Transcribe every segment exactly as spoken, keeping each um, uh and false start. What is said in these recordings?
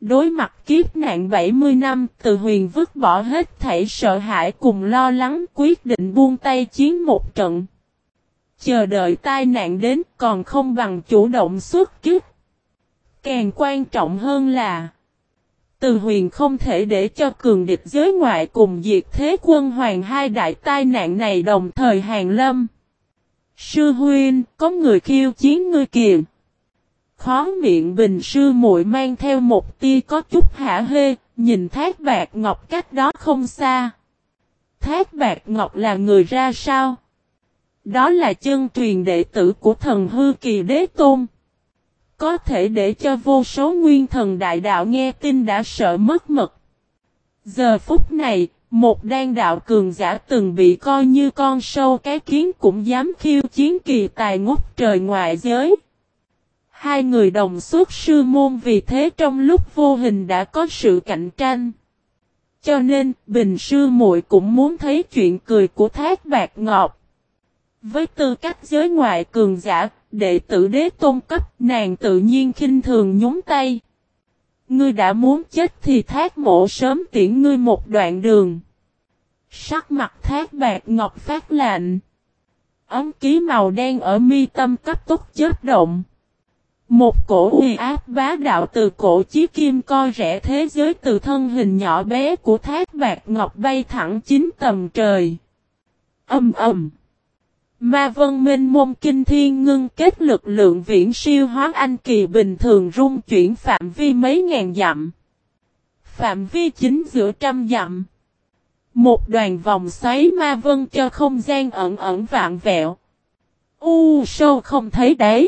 Đối mặt kiếp nạn bảy mươi năm, Từ Huyền vứt bỏ hết thảy sợ hãi cùng lo lắng, quyết định buông tay chiến một trận. Chờ đợi tai nạn đến còn không bằng chủ động xuất kích. Càng quan trọng hơn là Từ Huyền không thể để cho cường địch giới ngoại cùng diệt thế quân hoàng hai đại tai nạn này đồng thời hàng lâm. Sư huynh, có người khiêu chiến ngươi kìa. Khó miệng Bình sư muội mang theo một tia có chút hả hê, nhìn Thác Bạt Ngọc cách đó không xa. Thác Bạt Ngọc là người ra sao? Đó là chân truyền đệ tử của thần hư kỳ đế tôn. Có thể để cho vô số nguyên thần đại đạo nghe tin đã sợ mất mật. Giờ phút này, một đan đạo cường giả từng bị coi như con sâu cái kiến cũng dám khiêu chiến kỳ tài ngút trời ngoại giới. Hai người đồng xuất sư môn vì thế trong lúc vô hình đã có sự cạnh tranh. Cho nên, Bình sư muội cũng muốn thấy chuyện cười của Thác Bạt Ngọc. Với tư cách giới ngoại cường giả, đệ tử đế tôn cấp, nàng tự nhiên khinh thường nhún tay. Ngươi đã muốn chết thì Thác mộ sớm tiễn ngươi một đoạn đường. Sắc mặt Thác Bạt Ngọc phát lạnh. Ấm ký màu đen ở mi tâm cấp tốc chớp động. Một cổ uy áp bá đạo từ cổ chí kim coi rẽ thế giới từ thân hình nhỏ bé của Thác Bạt Ngọc bay thẳng chín tầng trời. Âm ầm. Ma vân minh môn kinh thiên ngưng kết lực lượng viễn siêu hóa anh kỳ bình thường rung chuyển phạm vi mấy ngàn dặm. Phạm vi chính giữa trăm dặm. Một đoàn vòng xoáy ma vân cho không gian ẩn ẩn vạn vẹo. U sâu không thấy đáy.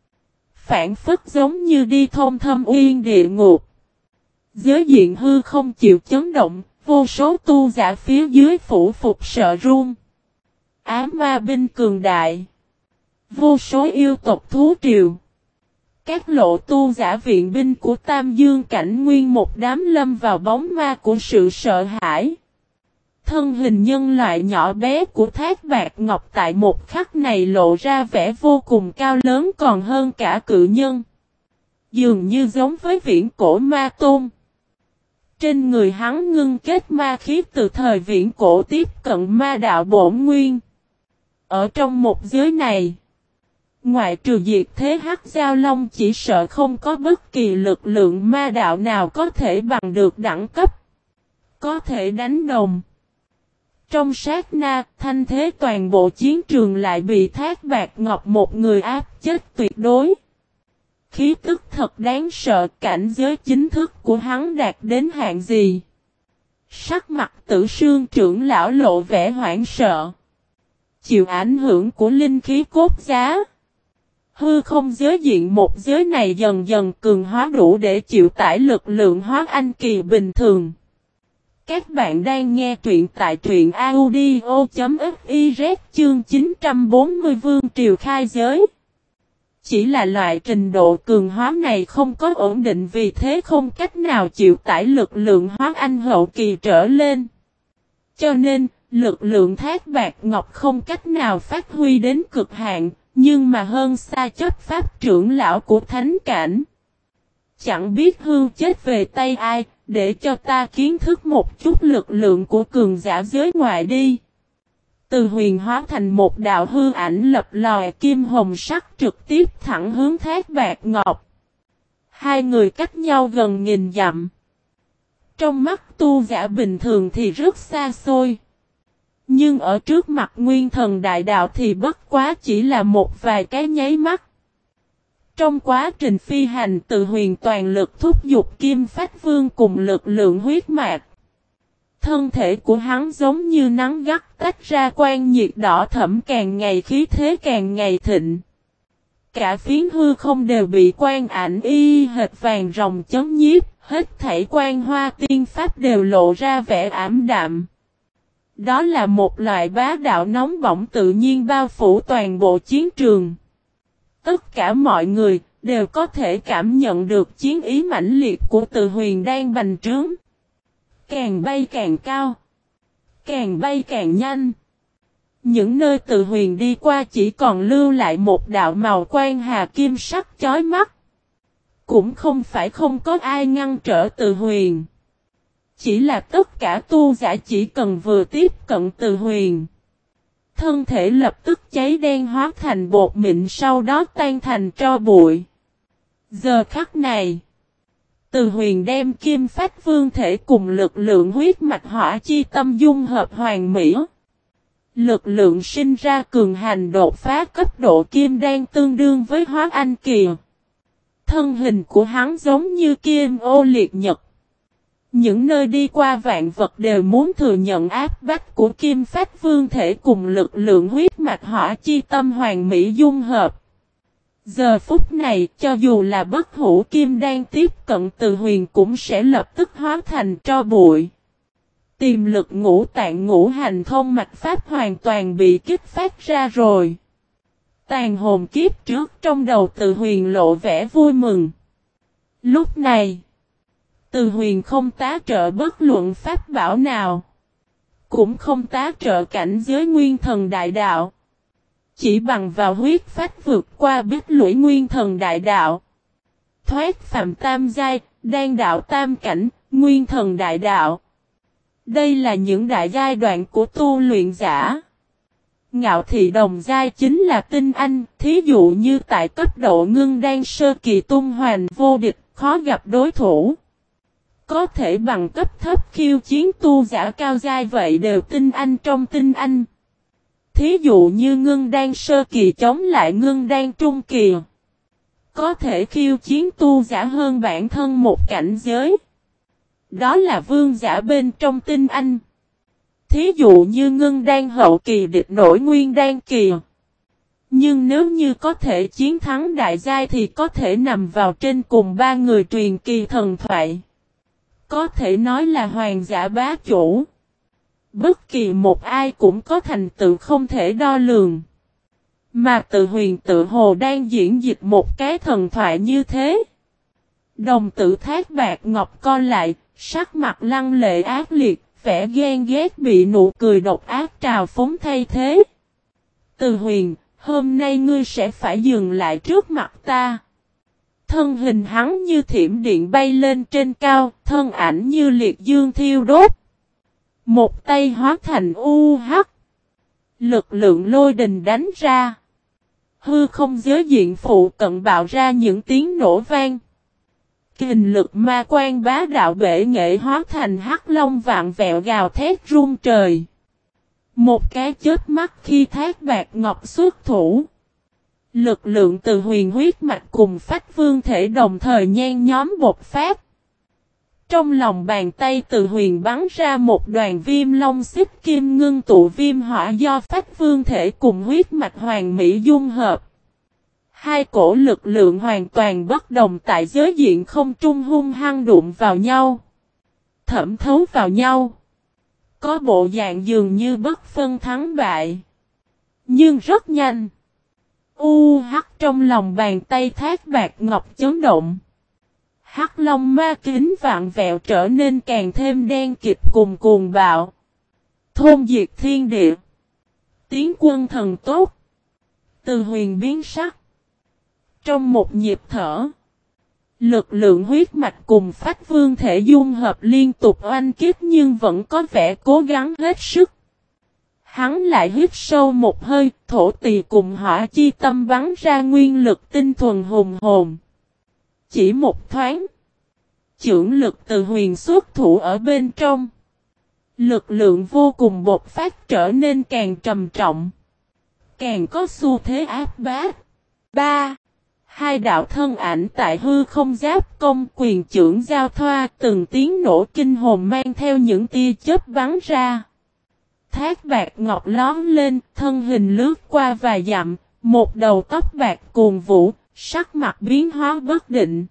Phản phất giống như đi thông thâm uyên địa ngục. Giới diện hư không chịu chấn động, vô số tu giả phía dưới phủ phục sợ run. Ám ma binh cường đại. Vô số yêu tộc thú triều. Các lộ tu giả viện binh của Tam Dương cảnh nguyên một đám lâm vào bóng ma của sự sợ hãi. Thân hình nhân loại nhỏ bé của Thác Bạt Ngọc tại một khắc này lộ ra vẻ vô cùng cao lớn còn hơn cả cự nhân. Dường như giống với viễn cổ ma tôn. Trên người hắn ngưng kết ma khí từ thời viễn cổ tiếp cận ma đạo bổn nguyên. Ở trong một giới này, ngoại trừ diệt thế hắc giao long chỉ sợ không có bất kỳ lực lượng ma đạo nào có thể bằng được đẳng cấp. Có thể đánh đồng. Trong sát na, thanh thế toàn bộ chiến trường lại bị Thác Bạt Ngọc một người áp chết tuyệt đối. Khí tức thật đáng sợ, cảnh giới chính thức của hắn đạt đến hạn gì. Sắc mặt Tử Sương trưởng lão lộ vẻ hoảng sợ. Chịu ảnh hưởng của linh khí cốt giá. Hư không giới diện một giới này dần dần cường hóa đủ để chịu tải lực lượng hóa anh kỳ bình thường. Các bạn đang nghe truyện tại truyện audio.fiz chương chín trăm bốn mươi Vương Triều khai giới. Chỉ là loại trình độ cường hóa này không có ổn định vì thế không cách nào chịu tải lực lượng hóa anh hậu kỳ trở lên. Cho nên, lực lượng Thác Bạt Ngọc không cách nào phát huy đến cực hạn, nhưng mà hơn xa chấp pháp trưởng lão của thánh cảnh. Chẳng biết hưu chết về tay ai, để cho ta kiến thức một chút lực lượng của cường giả giới ngoại đi. Từ Huyền hóa thành một đạo hư ảnh lập lòe kim hồng sắc trực tiếp thẳng hướng Thác Bạt Ngọc. Hai người cách nhau gần nghìn dặm. Trong mắt tu giả bình thường thì rất xa xôi. Nhưng ở trước mặt nguyên thần đại đạo thì bất quá chỉ là một vài cái nháy mắt. Trong quá trình phi hành Từ Huyền toàn lực thúc giục Kim Phách Vương cùng lực lượng huyết mạch. Thân thể của hắn giống như nắng gắt tách ra quang nhiệt đỏ thẫm càng ngày khí thế càng ngày thịnh. Cả phiến hư không đều bị quang ảnh y hệt vàng rồng chấn nhiếp, hết thảy quang hoa tiên pháp đều lộ ra vẻ ảm đạm. Đó là một loại bá đạo nóng bỏng tự nhiên bao phủ toàn bộ chiến trường. Tất cả mọi người đều có thể cảm nhận được chiến ý mãnh liệt của Từ Huyền đang bành trướng. Càng bay càng cao. Càng bay càng nhanh. Những nơi Từ Huyền đi qua chỉ còn lưu lại một đạo màu quang hà kim sắc chói mắt. Cũng không phải không có ai ngăn trở Từ Huyền. Chỉ là tất cả tu giả chỉ cần vừa tiếp cận Từ Huyền, thân thể lập tức cháy đen hóa thành bột mịn, sau đó tan thành tro bụi. Giờ khắc này, Từ Huyền đem kim phách vương thể cùng lực lượng huyết mạch hỏa chi tâm dung hợp hoàn mỹ. Lực lượng sinh ra cường hành đột phá cấp độ kim đan tương đương với hóa anh kỳ. Thân hình của hắn giống như kim ô liệt nhật. Những nơi đi qua vạn vật đều muốn thừa nhận áp bách của kim phách vương thể cùng lực lượng huyết mạch hỏa chi tâm hoàn mỹ dung hợp. Giờ phút này, cho dù là bất hủ kim đan tiếp cận Từ Huyền cũng sẽ lập tức hóa thành tro bụi. Tiềm lực ngũ tạng ngũ hành thông mạch pháp hoàn toàn bị kích phát ra rồi. Tàn hồn kiếp trước trong đầu Từ Huyền lộ vẻ vui mừng. Lúc này, Từ Huyền không tá trợ bất luận pháp bảo nào, cũng không tá trợ cảnh giới nguyên thần đại đạo. Chỉ bằng vào huyết phách vượt qua bích lũy nguyên thần đại đạo, thoát phàm tam giai, đan đạo tam cảnh, nguyên thần đại đạo. Đây là những đại giai đoạn của tu luyện giả. Ngạo thị đồng giai chính là tinh anh, thí dụ như tại cấp độ ngưng đan sơ kỳ tung hoành vô địch, khó gặp đối thủ. Có thể bằng cấp thấp khiêu chiến tu giả cao giai vậy đều tinh anh trong tinh anh. Thí dụ như ngưng đan sơ kỳ chống lại ngưng đan trung kỳ, có thể khiêu chiến tu giả hơn bản thân một cảnh giới. Đó là vương giả bên trong tinh anh. Thí dụ như ngưng đan hậu kỳ địch nổi nguyên đan kỳ. Nhưng nếu như có thể chiến thắng đại giai thì có thể nằm vào trên cùng ba người truyền kỳ thần thoại. Có thể nói là hoàng giả bá chủ. Bất kỳ một ai cũng có thành tựu không thể đo lường. Mà Từ Huyền tự hồ đang diễn dịch một cái thần thoại như thế. Đồng tử Thác Bạt Ngọc co lại, sắc mặt lăng lệ ác liệt, vẻ ghen ghét bị nụ cười độc ác trào phúng thay thế. Từ Huyền, hôm nay ngươi sẽ phải dừng lại trước mặt ta. Thân hình hắn như thiểm điện bay lên trên cao, thân ảnh như liệt dương thiêu đốt. Một tay hóa thành u hắc. Lực lượng lôi đình đánh ra. Hư không giới diện phụ cận bạo ra những tiếng nổ vang. Kình lực ma quan bá đạo bể nghệ hóa thành hắc long vạn vẹo gào thét rung trời. Một cái chớp mắt khi Thác Bạt Ngọc xuất thủ. Lực lượng từ huyền huyết mạch cùng phách vương thể đồng thời nhen nhóm bột phát. Trong lòng bàn tay từ huyền bắn ra một đoàn viêm long xích kim ngưng tụ viêm hỏa do phách vương thể cùng huyết mạch hoàng mỹ dung hợp. Hai cổ lực lượng hoàn toàn bất đồng tại giới diện không trung hung hăng đụng vào nhau. Thẩm thấu vào nhau. Có bộ dạng dường như bất phân thắng bại. Nhưng rất nhanh. U hắc trong lòng bàn tay Thác Bạt Ngọc chấn động. Hắc long ma kính vạn vẹo trở nên càng thêm đen kịt cùng cuồng bạo. Thôn diệt thiên địa. Tiến quân thần tốt. Từ huyền biến sắc. Trong một nhịp thở. Lực lượng huyết mạch cùng phách vương thể dung hợp liên tục oanh kích nhưng vẫn có vẻ cố gắng hết sức. Hắn lại hít sâu một hơi, thổ tỳ cùng hỏa chi tâm bắn ra nguyên lực tinh thuần hùng hồn. Chỉ một thoáng. Chưởng lực từ huyền xuất thủ ở bên trong. Lực lượng vô cùng bộc phát trở nên càng trầm trọng. Càng có xu thế áp bát. ba. Hai đạo thân ảnh tại hư không giáp công quyền chưởng giao thoa từng tiếng nổ kinh hồn mang theo những tia chớp bắn ra. Thác Bạt Ngọc lóm lên, thân hình lướt qua vài dặm, một đầu tóc bạc cuồn vũ, sắc mặt biến hóa bất định.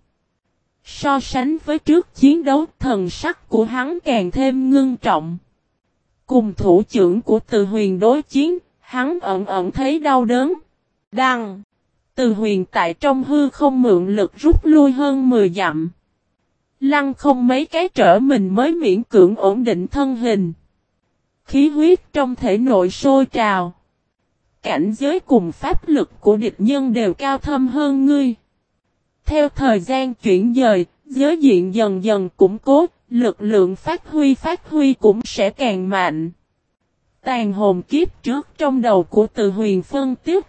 So sánh với trước chiến đấu, thần sắc của hắn càng thêm ngưng trọng. Cùng thủ trưởng của Từ Huyền đối chiến, hắn ẩn ẩn thấy đau đớn. Đăng! Từ Huyền tại trong hư không mượn lực rút lui hơn mười dặm. Lăng không mấy cái trở mình mới miễn cưỡng ổn định thân hình. Khí huyết trong thể nội sôi trào. Cảnh giới cùng pháp lực của địch nhân đều cao thâm hơn ngươi. Theo thời gian chuyển dời, giới diện dần dần củng cố, lực lượng phát huy phát huy cũng sẽ càng mạnh. Tàn hồn kiếp trước trong đầu của Từ Huyền phân tích.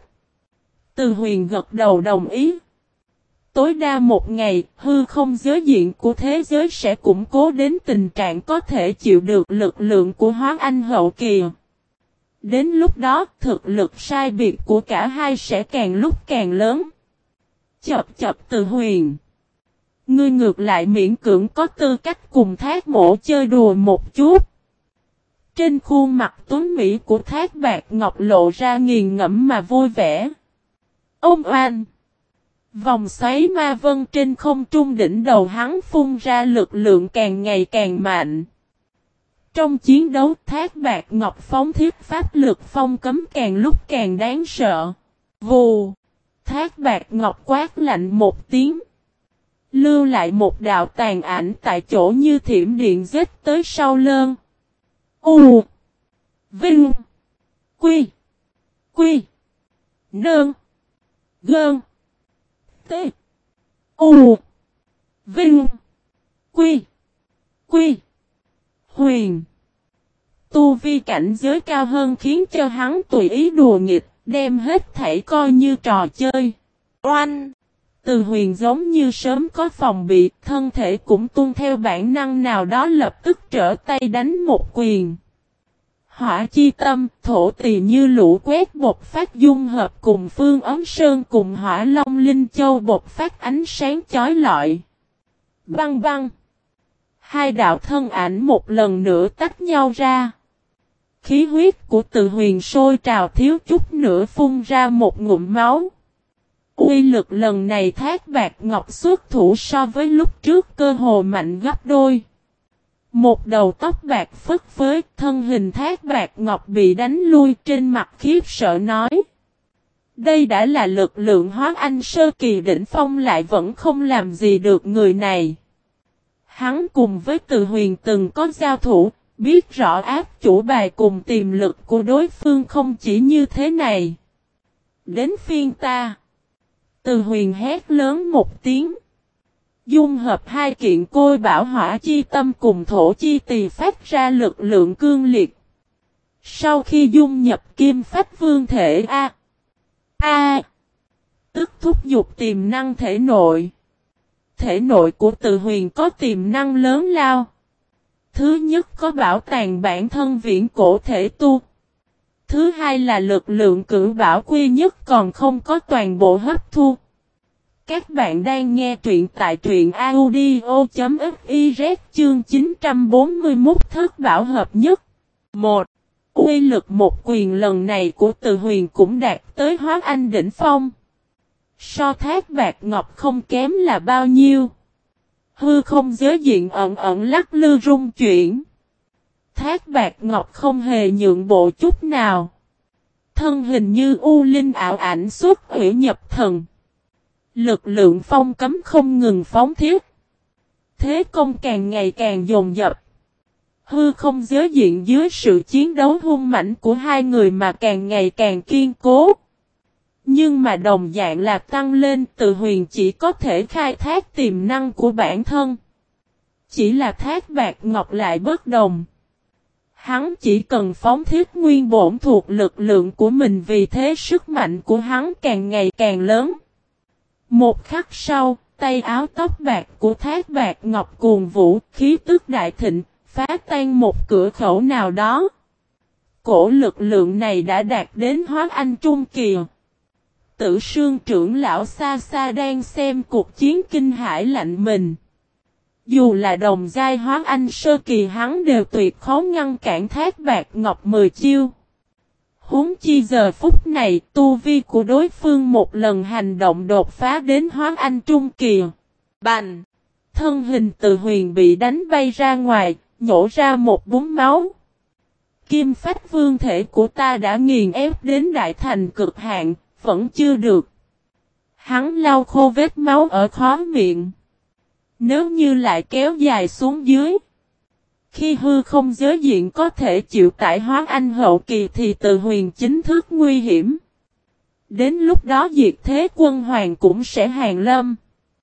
Từ Huyền gật đầu đồng ý. Tối đa một ngày, hư không giới diện của thế giới sẽ củng cố đến tình trạng có thể chịu được lực lượng của Hóa Anh hậu kỳ. Đến lúc đó, thực lực sai biệt của cả hai sẽ càng lúc càng lớn. Chập chập Từ Huyền. Ngươi ngược lại miễn cưỡng có tư cách cùng Thác Mỗ chơi đùa một chút. Trên khuôn mặt tuấn mỹ của Thác Bạt Ngọc lộ ra nghiền ngẫm mà vui vẻ. Ông oan! Vòng xoáy ma vân trên không trung đỉnh đầu hắn phun ra lực lượng càng ngày càng mạnh. Trong chiến đấu Thác Bạt Ngọc phóng thiết pháp lực phong cấm càng lúc càng đáng sợ. Vù! Thác Bạt Ngọc quát lạnh một tiếng. Lưu lại một đạo tàn ảnh tại chỗ như thiểm điện giết tới sau lưng. U. Vinh. Quy. Quy. Nương. Gơn. T. U. Vinh. Quy. Quy. Huyền. Tu vi cảnh giới cao hơn khiến cho hắn tùy ý đùa nghịch, đem hết thảy coi như trò chơi. Oanh! Từ Huyền giống như sớm có phòng bị, thân thể cũng tuân theo bản năng nào đó lập tức trở tay đánh một quyền. Hỏa chi tâm, thổ tỳ như lũ quét bột phát dung hợp cùng Phương Ấm Sơn cùng Hỏa Long Linh Châu bột phát ánh sáng chói lọi. Băng băng! Hai đạo thân ảnh một lần nữa tách nhau ra. Khí huyết của Từ Huyền sôi trào thiếu chút nữa phun ra một ngụm máu. Uy lực lần này Thác Bạt Ngọc xuất thủ so với lúc trước cơ hồ mạnh gấp đôi. Một đầu tóc bạc phất phới, thân hình Thác Bạt Ngọc bị đánh lui, trên mặt khiếp sợ nói. Đây đã là lực lượng Hóa Anh sơ kỳ đỉnh phong lại vẫn không làm gì được người này. Hắn cùng với Từ Huyền từng có giao thủ, biết rõ áp chủ bài cùng tiềm lực của đối phương không chỉ như thế này. Đến phiên ta. Từ Huyền hét lớn một tiếng. Dung hợp hai kiện côi bảo hỏa chi tâm cùng thổ chi tỳ phát ra lực lượng cương liệt. Sau khi dung nhập kim phách vương thể A. A. Tức thúc dục tiềm năng thể nội. Thể nội của Từ Huyền có tiềm năng lớn lao. Thứ nhất có bảo tàng bản thân viễn cổ thể tu. Thứ hai là lực lượng cửu bảo quy nhất còn không có toàn bộ hấp thu. Các bạn đang nghe truyện tại truyện audio.fiz chương chín trăm bốn mươi mốt thất bảo hợp nhất. một. Uy lực một quyền lần này của Từ Huyền cũng đạt tới Hóa Anh đỉnh phong. So Thác Bạt Ngọc không kém là bao nhiêu. Hư không giới diện ẩn ẩn lắc lư rung chuyển. Thác Bạt Ngọc không hề nhượng bộ chút nào. Thân hình như u linh ảo ảnh xuất hủy nhập thần. Lực lượng phong cấm không ngừng phóng thiết. Thế công càng ngày càng dồn dập. Hư không giới diện dưới sự chiến đấu hung mãnh của hai người mà càng ngày càng kiên cố. Nhưng mà đồng dạng là tăng lên, Từ Huyền chỉ có thể khai thác tiềm năng của bản thân. Chỉ là Thác Bạt Ngọc lại bất đồng. Hắn chỉ cần phóng thiết nguyên bổn thuộc lực lượng của mình, vì thế sức mạnh của hắn càng ngày càng lớn. Một khắc sau, tay áo tóc bạc của Thác Bạt Ngọc cuồng vũ, khí tức đại thịnh, phá tan một cửa khẩu nào đó. Cổ lực lượng này đã đạt đến Hóa Anh trung kỳ. Tử Sương trưởng lão xa xa đang xem cuộc chiến kinh hãi lạnh mình. Dù là đồng giai Hóa Anh sơ kỳ hắn đều tuyệt khó ngăn cản Thác Bạt Ngọc mười chiêu. Huống chi giờ phút này tu vi của đối phương một lần hành động đột phá đến Hóa Anh trung kỳ. Bành! Thân hình Từ Huyền bị đánh bay ra ngoài, nhổ ra một búng máu. Kim phách vương thể của ta đã nghiền ép đến đại thành cực hạn, vẫn chưa được. Hắn lau khô vết máu ở khóe miệng. Nếu như lại kéo dài xuống dưới, khi hư không giới diện có thể chịu tải Hóa Anh hậu kỳ thì Từ Huyền chính thức nguy hiểm. Đến lúc đó diệt thế quân hoàng cũng sẽ hàng lâm.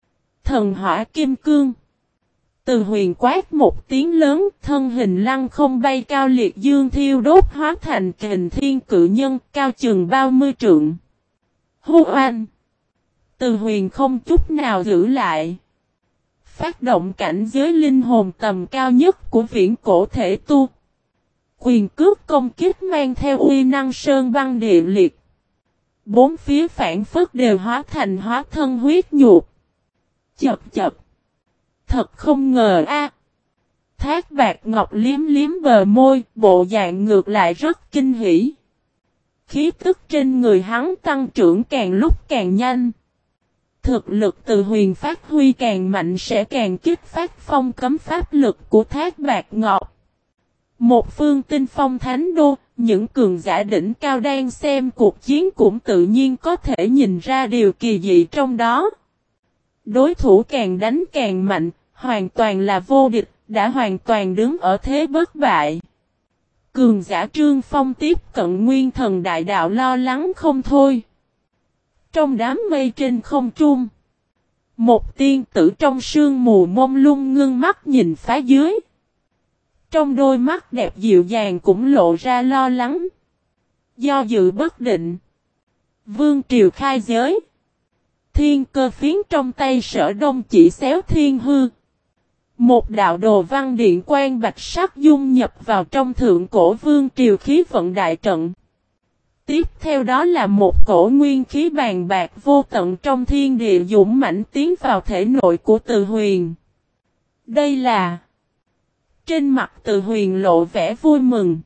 thần hỏa kim cương. Từ Huyền quát một tiếng lớn, thân hình lăng không bay cao liệt dương thiêu đốt hóa thành kình thiên cự nhân cao chừng ba mươi trượng. Hô oanh! Từ Huyền không chút nào giữ lại. Phát động cảnh giới linh hồn tầm cao nhất của viễn cổ thể tu. Quyền cước công kích mang theo uy năng sơn băng địa liệt. Bốn phía phản phất đều hóa thành hóa thân huyết nhục. Chập chập. Thật không ngờ a. Thác Bạt Ngọc liếm liếm bờ môi, bộ dạng ngược lại rất kinh hỉ. Khí tức trên người hắn tăng trưởng càng lúc càng nhanh. Thực lực Từ Huyền phát huy càng mạnh sẽ càng kích phát phong cấm pháp lực của Thác Bạt Ngọc. Một phương tinh phong thánh đô, những cường giả đỉnh cao đang xem cuộc chiến cũng tự nhiên có thể nhìn ra điều kỳ dị trong đó. Đối thủ càng đánh càng mạnh, hoàn toàn là vô địch, đã hoàn toàn đứng ở thế bất bại. Cường giả Trương Phong tiếp cận Nguyên Thần Đại Đạo lo lắng không thôi. Trong đám mây trên không trung, một tiên tử trong sương mù mông lung ngưng mắt nhìn phá dưới. Trong đôi mắt đẹp dịu dàng cũng lộ ra lo lắng. Do dự bất định. Vương triều khai giới. Thiên cơ phiến trong tay Sở Đông chỉ xéo thiên hư. Một đạo đồ văn điện quang bạch sắc dung nhập vào trong thượng cổ vương triều khí vận đại trận. Tiếp theo đó là một cổ nguyên khí bàn bạc vô tận trong thiên địa dũng mãnh tiến vào thể nội của Từ Huyền. Đây là... Trên mặt Từ Huyền lộ vẻ vui mừng.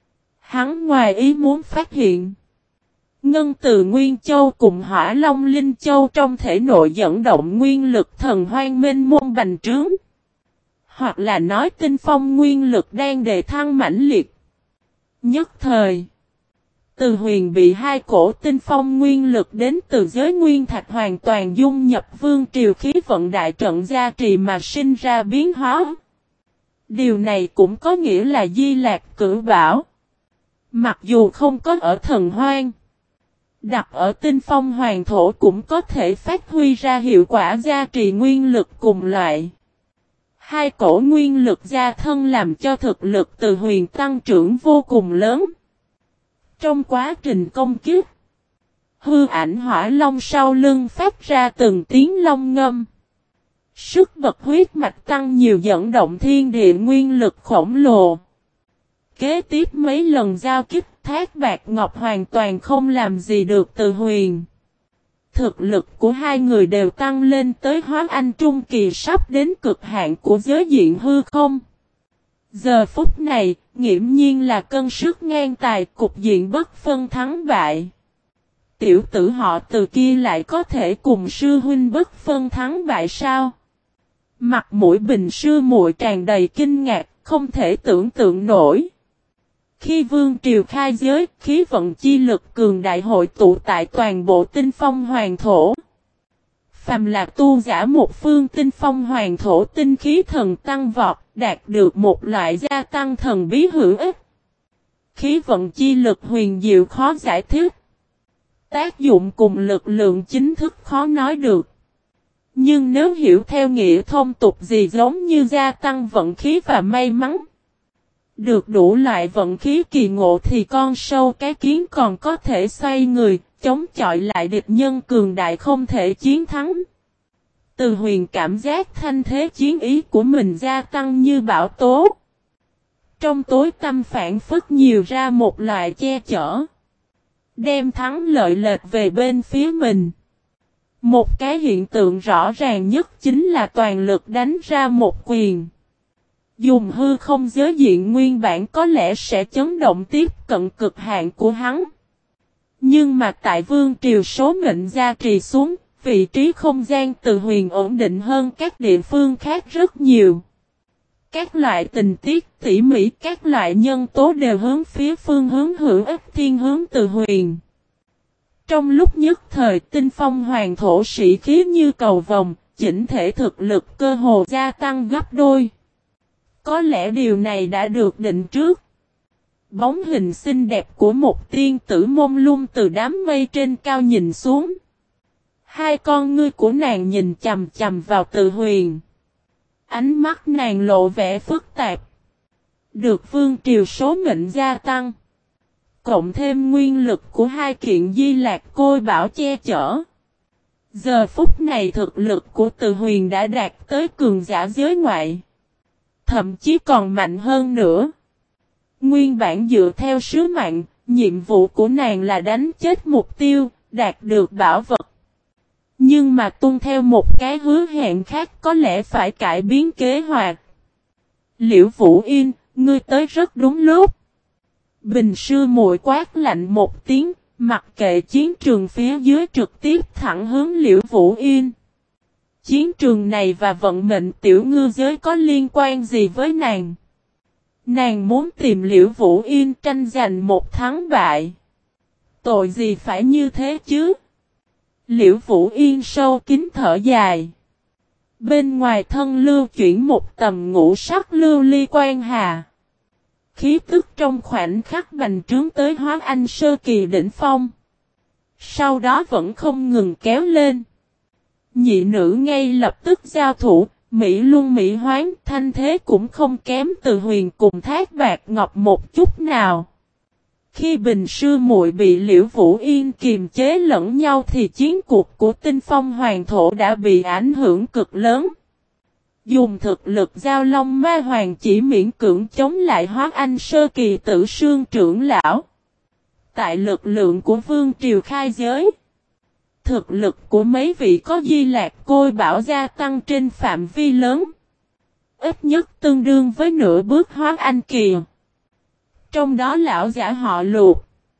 Hắn ngoài ý muốn phát hiện. Ngân Từ Nguyên Châu cùng Hỏa Long Linh Châu trong thể nội dẫn động nguyên lực thần hoang minh môn bành trướng. Hoặc là nói tinh phong nguyên lực đang đề thăng mãnh liệt. Nhất thời. Từ Huyền bị hai cổ tinh phong nguyên lực đến từ giới nguyên thạch hoàn toàn dung nhập vương triều khí vận đại trận gia trì mà sinh ra biến hóa. Điều này cũng có nghĩa là Di Lạc Cửu Bảo. Mặc dù không có ở thần hoang, đặt ở tinh phong hoàng thổ cũng có thể phát huy ra hiệu quả gia trì nguyên lực cùng loại. Hai cổ nguyên lực gia thân làm cho thực lực Từ Huyền tăng trưởng vô cùng lớn. Trong quá trình công kích, hư ảnh hỏa long sau lưng phát ra từng tiếng long ngâm. Sức bật huyết mạch tăng nhiều dẫn động thiên địa nguyên lực khổng lồ. Kế tiếp mấy lần giao kích Thác Bạt Ngọc hoàn toàn không làm gì được Từ Huyền. Thực lực của hai người đều tăng lên tới hóa anh trung kỳ sắp đến cực hạn của giới diện hư không. Giờ phút này, nghiễm nhiên là cân sức ngang tài cục diện bất phân thắng bại. Tiểu tử họ Từ kia lại có thể cùng sư huynh bất phân thắng bại sao? Mặt mũi Bình sư muội tràn đầy kinh ngạc, không thể tưởng tượng nổi. Khi vương triều khai giới, khí vận chi lực cường đại hội tụ tại toàn bộ tinh phong hoàng thổ. Phàm là tu giả một phương tinh phong hoàng thổ tinh khí thần tăng vọt, đạt được một loại gia tăng thần bí hữu ích. Khí vận chi lực huyền diệu khó giải thích. Tác dụng cùng lực lượng chính thức khó nói được. Nhưng nếu hiểu theo nghĩa thông tục gì giống như gia tăng vận khí và may mắn, được đủ loại vận khí kỳ ngộ thì con sâu cái kiến còn có thể xoay người, chống chọi lại địch nhân cường đại không thể chiến thắng. Từ Huyền cảm giác thanh thế chiến ý của mình gia tăng như bão tố. Trong tối tâm phản phất nhiều ra một loại che chở, đem thắng lợi lệch về bên phía mình. Một cái hiện tượng rõ ràng nhất chính là toàn lực đánh ra một quyền. Dùng hư không giới diện nguyên bản có lẽ sẽ chấn động tiếp cận cực hạn của hắn. Nhưng mà tại vương triều số mệnh gia trì xuống, vị trí không gian Từ Huyền ổn định hơn các địa phương khác rất nhiều. Các loại tình tiết tỉ mỉ, các loại nhân tố đều hướng phía phương hướng hữu ích thiên hướng Từ Huyền. Trong lúc nhất thời tinh phong hoàng thổ sĩ khí như cầu vồng, chỉnh thể thực lực cơ hồ gia tăng gấp đôi. Có lẽ điều này đã được định trước. Bóng hình xinh đẹp của một tiên tử mông lung từ đám mây trên cao nhìn xuống. Hai con ngươi của nàng nhìn chằm chằm vào Từ Huyền. Ánh mắt nàng lộ vẻ phức tạp. Được vương triều số mệnh gia tăng. Cộng thêm nguyên lực của hai kiện di lạc côi bảo che chở. Giờ phút này thực lực của Từ Huyền đã đạt tới cường giả giới ngoại. Thậm chí còn mạnh hơn nữa. Nguyên bản dựa theo sứ mạng, nhiệm vụ của nàng là đánh chết mục tiêu, đạt được bảo vật. Nhưng mà tuân theo một cái hứa hẹn khác có lẽ phải cải biến kế hoạch. Liễu Vũ Yên, ngươi tới rất đúng lúc. Bình sư muội quát lạnh một tiếng, mặc kệ chiến trường phía dưới trực tiếp thẳng hướng Liễu Vũ Yên. Chiến trường này và vận mệnh tiểu ngư giới có liên quan gì với nàng? Nàng muốn tìm Liễu Vũ Yên tranh giành một thắng bại. Tội gì phải như thế chứ? Liễu Vũ Yên sâu kín thở dài. Bên ngoài thân lưu chuyển một tầm ngũ sắc lưu ly quan hà. Khí tức trong khoảnh khắc bành trướng tới hóa anh sơ kỳ đỉnh phong. Sau đó vẫn không ngừng kéo lên. Nhị nữ ngay lập tức giao thủ, Mỹ Luân Mỹ Hoán thanh thế cũng không kém Từ Huyền cùng Thác Bạt Ngọc một chút nào. Khi Bình sư muội bị Liễu Vũ Yên kiềm chế lẫn nhau thì chiến cuộc của Tinh Phong Hoàng thổ đã bị ảnh hưởng cực lớn. Dùng thực lực giao long ma hoàng chỉ miễn cưỡng chống lại hóa anh sơ kỳ tử sương trưởng lão. Tại lực lượng của vương triều khai giới. Thực lực của mấy vị có di lạc côi bảo gia tăng trên phạm vi lớn. Ít nhất tương đương với nửa bước hóa anh kỳ. Trong đó lão giả họ Luộc.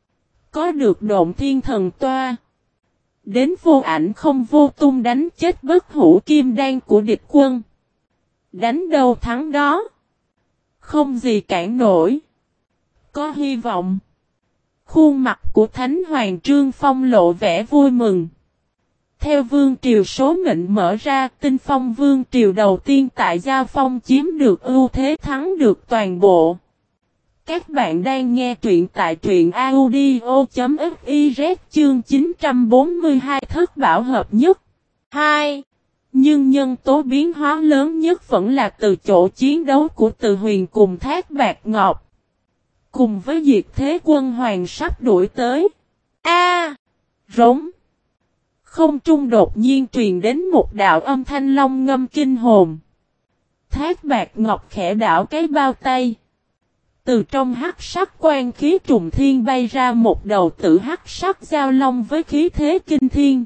Có được độn thiên thần toa. Đến vô ảnh không vô tung đánh chết bất hủ kim đan của địch quân. Đánh đâu thắng đó. Không gì cản nổi. Có hy vọng. Khuôn mặt của Thánh Hoàng Trương Phong lộ vẻ vui mừng. Theo vương triều số mệnh mở ra, Tinh Phong vương triều đầu tiên tại Giao Phong chiếm được ưu thế thắng được toàn bộ. Các bạn đang nghe truyện tại truyện audio.fiz chương chín trăm bốn mươi hai thất bảo hợp nhất. hai. Nhưng nhân tố biến hóa lớn nhất vẫn là từ chỗ chiến đấu của Từ Huyền cùng Thác Bạt Ngọc. Cùng với diệt thế quân hoàng sắp đuổi tới. A! À, rống! Không trung đột nhiên truyền đến một đạo âm thanh long ngâm kinh hồn. Thác Bạt Ngọc khẽ đảo cái bao tay. Từ trong hắc sắc quan khí trùng thiên bay ra một đầu tử hắc sắc giao long với khí thế kinh thiên.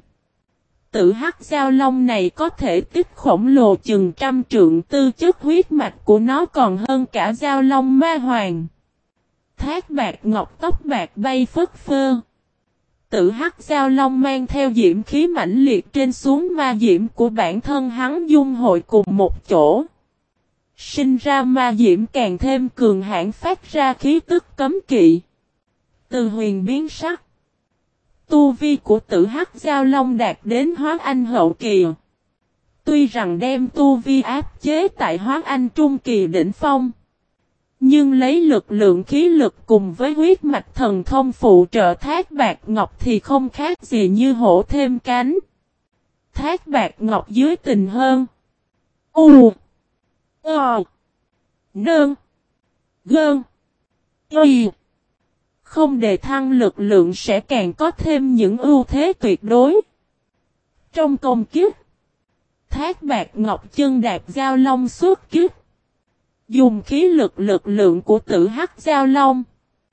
Tử hắc giao long này có thể tích khổng lồ chừng trăm trượng, tư chất huyết mạch của nó còn hơn cả giao long ma hoàng. Thác Bạt Ngọc tóc bạc bay phất phơ. Tử hắc giao long mang theo diễm khí mãnh liệt trên xuống ma diễm của bản thân hắn dung hội cùng một chỗ. Sinh ra ma diễm càng thêm cường hãn phát ra khí tức cấm kỵ. Từ Huyền biến sắc. Tu vi của tử hắc giao long đạt đến hóa anh hậu kỳ. Tuy rằng đem tu vi áp chế tại hóa anh trung kỳ đỉnh phong. Nhưng lấy lực lượng khí lực cùng với huyết mạch thần thông phụ trợ Thác Bạt Ngọc thì không khác gì như hổ thêm cánh. Thác Bạt Ngọc dưới tình hơn. U. Ờ. Nơn. Gơn. Y. Không đề thăng lực lượng sẽ càng có thêm những ưu thế tuyệt đối. Trong công kích, Thác Bạt Ngọc chân đạp giao long xuất kích. Dùng khí lực lực lượng của tử hắc giao long.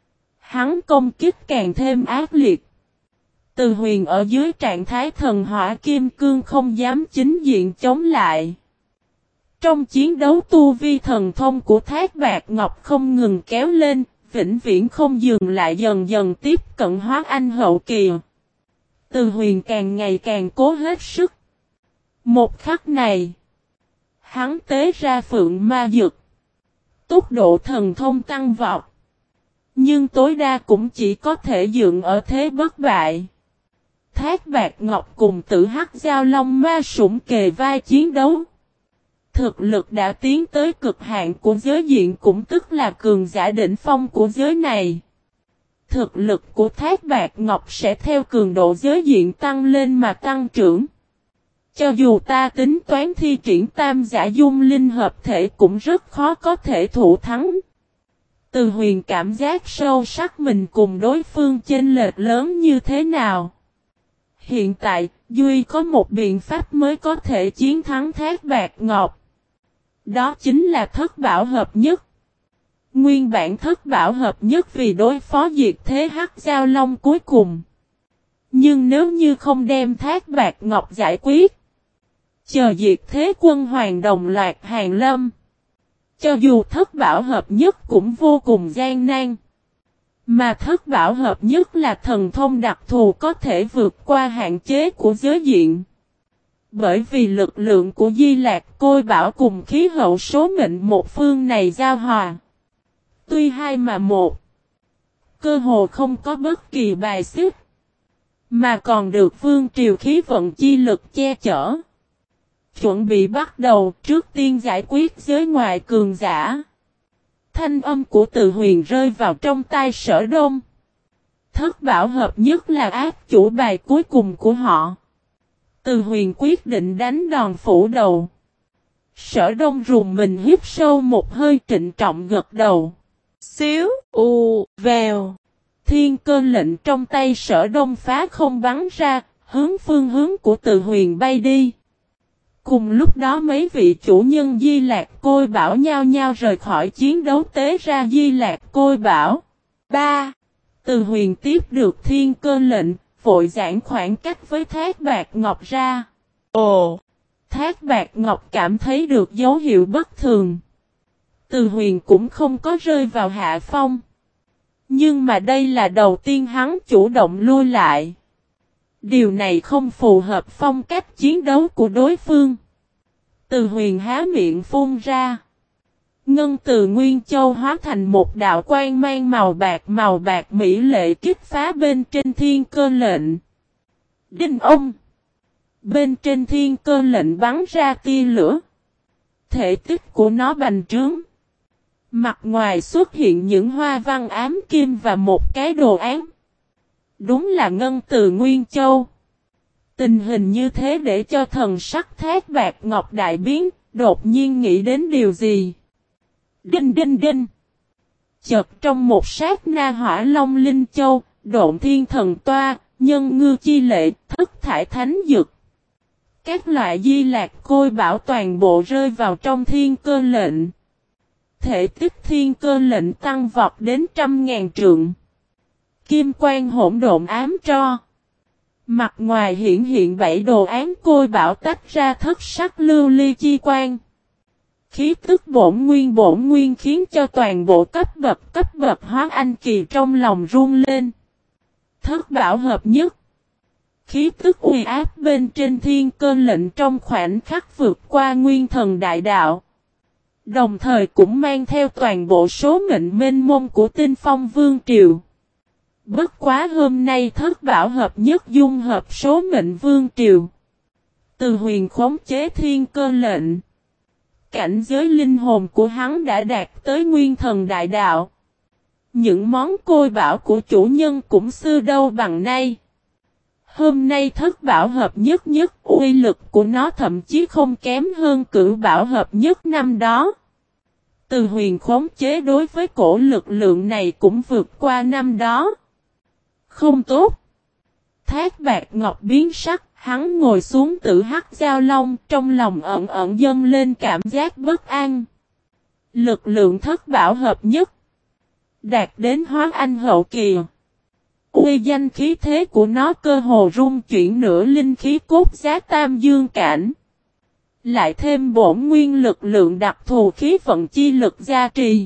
Hắn công kích càng thêm ác liệt. Từ Huyền ở dưới trạng thái thần hỏa kim cương không dám chính diện chống lại. Trong chiến đấu tu vi thần thông của Thác Bạt Ngọc không ngừng kéo lên, vĩnh viễn không dừng lại dần dần tiếp cận hóa anh hậu kỳ. Từ Huyền càng ngày càng cố hết sức. Một khắc này, hắn tế ra phượng ma dực. Tốc độ thần thông tăng vọt. Nhưng tối đa cũng chỉ có thể dừng ở thế bất bại. Thác Bạt Ngọc cùng tử hắc giao long ma sủng kề vai chiến đấu. Thực lực đã tiến tới cực hạn của giới diện cũng tức là cường giả đỉnh phong của giới này. Thực lực của Thác Bạt Ngọc sẽ theo cường độ giới diện tăng lên mà tăng trưởng. Cho dù ta tính toán thi triển tam giả dung linh hợp thể cũng rất khó có thể thủ thắng. Từ Huyền cảm giác sâu sắc mình cùng đối phương chênh lệch lớn như thế nào. Hiện tại, duy có một biện pháp mới có thể chiến thắng Thác Bạt Ngọc. Đó chính là thất bảo hợp nhất. Nguyên bản thất bảo hợp nhất vì đối phó diệt thế hắc giao long cuối cùng. Nhưng nếu như không đem Thác Bạt Ngọc giải quyết, chờ diệt thế quân hoàng đồng loạt hàng lâm, cho dù thất bảo hợp nhất cũng vô cùng gian nan. Mà thất bảo hợp nhất là thần thông đặc thù có thể vượt qua hạn chế của giới diện. Bởi vì lực lượng của Di Lạc Côi Bảo cùng khí hậu số mệnh một phương này giao hòa. Tuy hai mà một, cơ hồ không có bất kỳ bài xích, mà còn được vương triều khí vận chi lực che chở. Chuẩn bị bắt đầu, trước tiên giải quyết giới ngoại cường giả. Thanh âm của Từ Huyền rơi vào trong tai Sở Đông. Thất bảo hợp nhất là ác chủ bài cuối cùng của họ. Từ Huyền quyết định đánh đòn phủ đầu. Sở Đông rùng mình hít sâu một hơi, trịnh trọng gật đầu. Xíu, u, vèo. Thiên cơ lệnh trong tay Sở Đông phá không bắn ra, hướng phương hướng của Từ Huyền bay đi. Cùng lúc đó mấy vị chủ nhân Di Lạc Côi Bảo nhao nhao rời khỏi chiến đấu tế ra Di Lạc Côi Bảo. ba. Từ Huyền tiếp được thiên cơ lệnh, vội giãn khoảng cách với Thác Bạt Ngọc ra. Ồ! Thác Bạt Ngọc cảm thấy được dấu hiệu bất thường. Từ Huyền cũng không có rơi vào hạ phong. Nhưng mà đây là đầu tiên hắn chủ động lui lại. Điều này không phù hợp phong cách chiến đấu của đối phương. Từ Huyền há miệng phun ra. Ngân từ Nguyên Châu hóa thành một đạo quang mang màu bạc màu bạc mỹ lệ kích phá bên trên thiên cơ lệnh. Đinh ông! Bên trên thiên cơ lệnh bắn ra tia lửa. Thể tích của nó bành trướng. Mặt ngoài xuất hiện những hoa văn ám kim và một cái đồ án. Đúng là ngân từ Nguyên Châu. Tình hình như thế để cho thần sắc Thác Bạt Ngọc đại biến, đột nhiên nghĩ đến điều gì. Đinh đinh đinh. Chợt trong một sát na hỏa long linh châu, độn thiên thần toa, nhân ngư chi lệ, thất thải thánh dực. Các loại Di Lạc Côi Bảo toàn bộ rơi vào trong thiên cơ lệnh. Thể tích thiên cơ lệnh tăng vọt đến trăm ngàn trượng. Kim quang hỗn độn ám tro. Mặt ngoài hiện hiện bảy đồ án Côi Bảo tách ra thất sắc lưu ly chi quang. Khí tức bổn nguyên bổn nguyên khiến cho toàn bộ cấp bậc cấp bậc hóa anh kỳ trong lòng run lên. Thất bảo hợp nhất. Khí tức uy áp bên trên thiên cơ lệnh trong khoảnh khắc vượt qua nguyên thần đại đạo. Đồng thời cũng mang theo toàn bộ số mệnh mênh mông của Tinh Phong Vương Triều. Bất quá hôm nay thất bảo hợp nhất dung hợp số mệnh Vương Triều. Từ Huyền khống chế thiên cơ lệnh. Cảnh giới linh hồn của hắn đã đạt tới nguyên thần đại đạo. Những món côi bảo của chủ nhân cũng xưa đâu bằng nay. Hôm nay thất bảo hợp nhất nhất uy lực của nó thậm chí không kém hơn cửu bảo hợp nhất năm đó. Từ Huyền khống chế đối với cổ lực lượng này cũng vượt qua năm đó. Không tốt. Thác Bạt Ngọc biến sắc, hắn ngồi xuống tự hắc giao long, trong lòng ẩn ẩn dâng lên cảm giác bất an. Lực lượng thất bảo hợp nhất. Đạt đến hóa anh hậu kỳ. Uy danh khí thế của nó cơ hồ rung chuyển nửa linh khí cốt giá tam dương cảnh. Lại thêm bổn nguyên lực lượng đặc thù khí vận chi lực gia trì.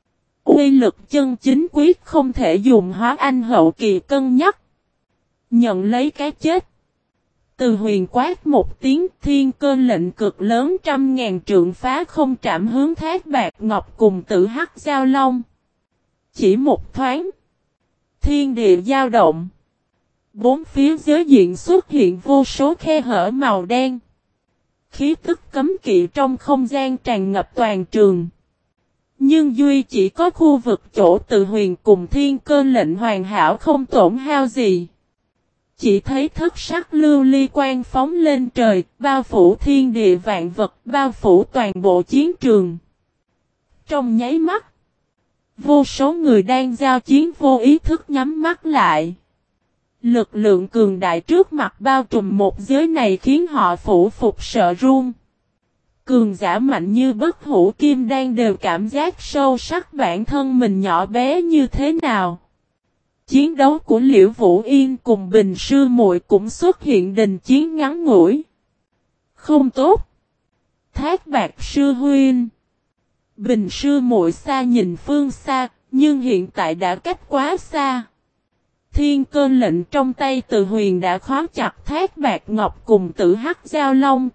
Uy lực chân chính quyết không thể dùng hóa anh hậu kỳ cân nhắc. Nhận lấy cái chết. Từ Huyền quát một tiếng thiên cơ lệnh cực lớn trăm ngàn trượng phá không trảm hướng Thác Bạt Ngọc cùng tử hắc giao long. Chỉ một thoáng. Thiên địa dao động. Bốn phía giới diện xuất hiện vô số khe hở màu đen. Khí tức cấm kỵ trong không gian tràn ngập toàn trường. Nhưng duy chỉ có khu vực chỗ Từ Huyền cùng Thiên Cơ lệnh hoàn hảo không tổn hao gì. Chỉ thấy thất sắc lưu ly quang phóng lên trời, bao phủ thiên địa vạn vật, bao phủ toàn bộ chiến trường. Trong nháy mắt, vô số người đang giao chiến vô ý thức nhắm mắt lại. Lực lượng cường đại trước mặt bao trùm một giới này khiến họ phủ phục sợ run. Cường giả mạnh như Bất Hủ Kim Đan đều cảm giác sâu sắc bản thân mình nhỏ bé như thế nào. Chiến đấu của Liễu Vũ Yên cùng Bình Sư Muội cũng xuất hiện đình chiến ngắn ngủi. Không tốt. Thác Bạc Sư Huynh. Bình Sư Muội xa nhìn phương xa, nhưng hiện tại đã cách quá xa. Thiên Cơ lệnh trong tay Từ Huyền đã khóa chặt Thác Bạc Ngọc cùng Tử Hắc Giao Long.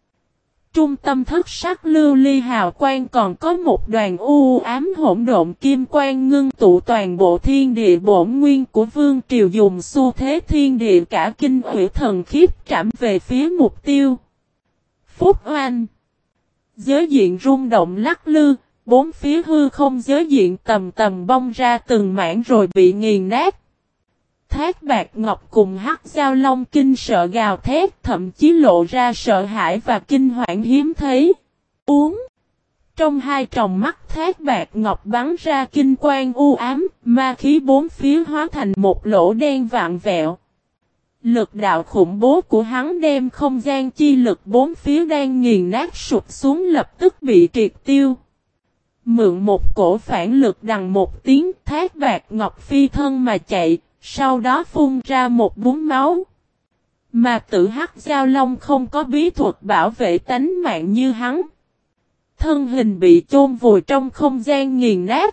Trung tâm thất sắc lưu ly hào quang còn có một đoàn u ám hỗn độn kim quang ngưng tụ toàn bộ thiên địa bổn nguyên của vương triều, dùng xu thế thiên địa cả kinh hủy thần khiếp trảm về phía mục tiêu. Phúc oanh. Giới diện rung động lắc lư, bốn phía hư không giới diện tầm tầm bong ra từng mảng rồi bị nghiền nát. Thác Bạc Ngọc cùng Hắc Giao Long kinh sợ gào thét, thậm chí lộ ra sợ hãi và kinh hoảng hiếm thấy. Uống. Trong hai tròng mắt Thác Bạc Ngọc bắn ra kinh quang u ám, ma khí bốn phía hóa thành một lỗ đen vạn vẹo. Lực đạo khủng bố của hắn đem không gian chi lực bốn phía đang nghiền nát sụp xuống lập tức bị triệt tiêu. Mượn một cổ phản lực đằng một tiếng, Thác Bạc Ngọc phi thân mà chạy. Sau đó phun ra một búng máu. Mà Tử Hắc Giao Long không có bí thuật bảo vệ tánh mạng như hắn. Thân hình bị chôn vùi trong không gian nghiền nát.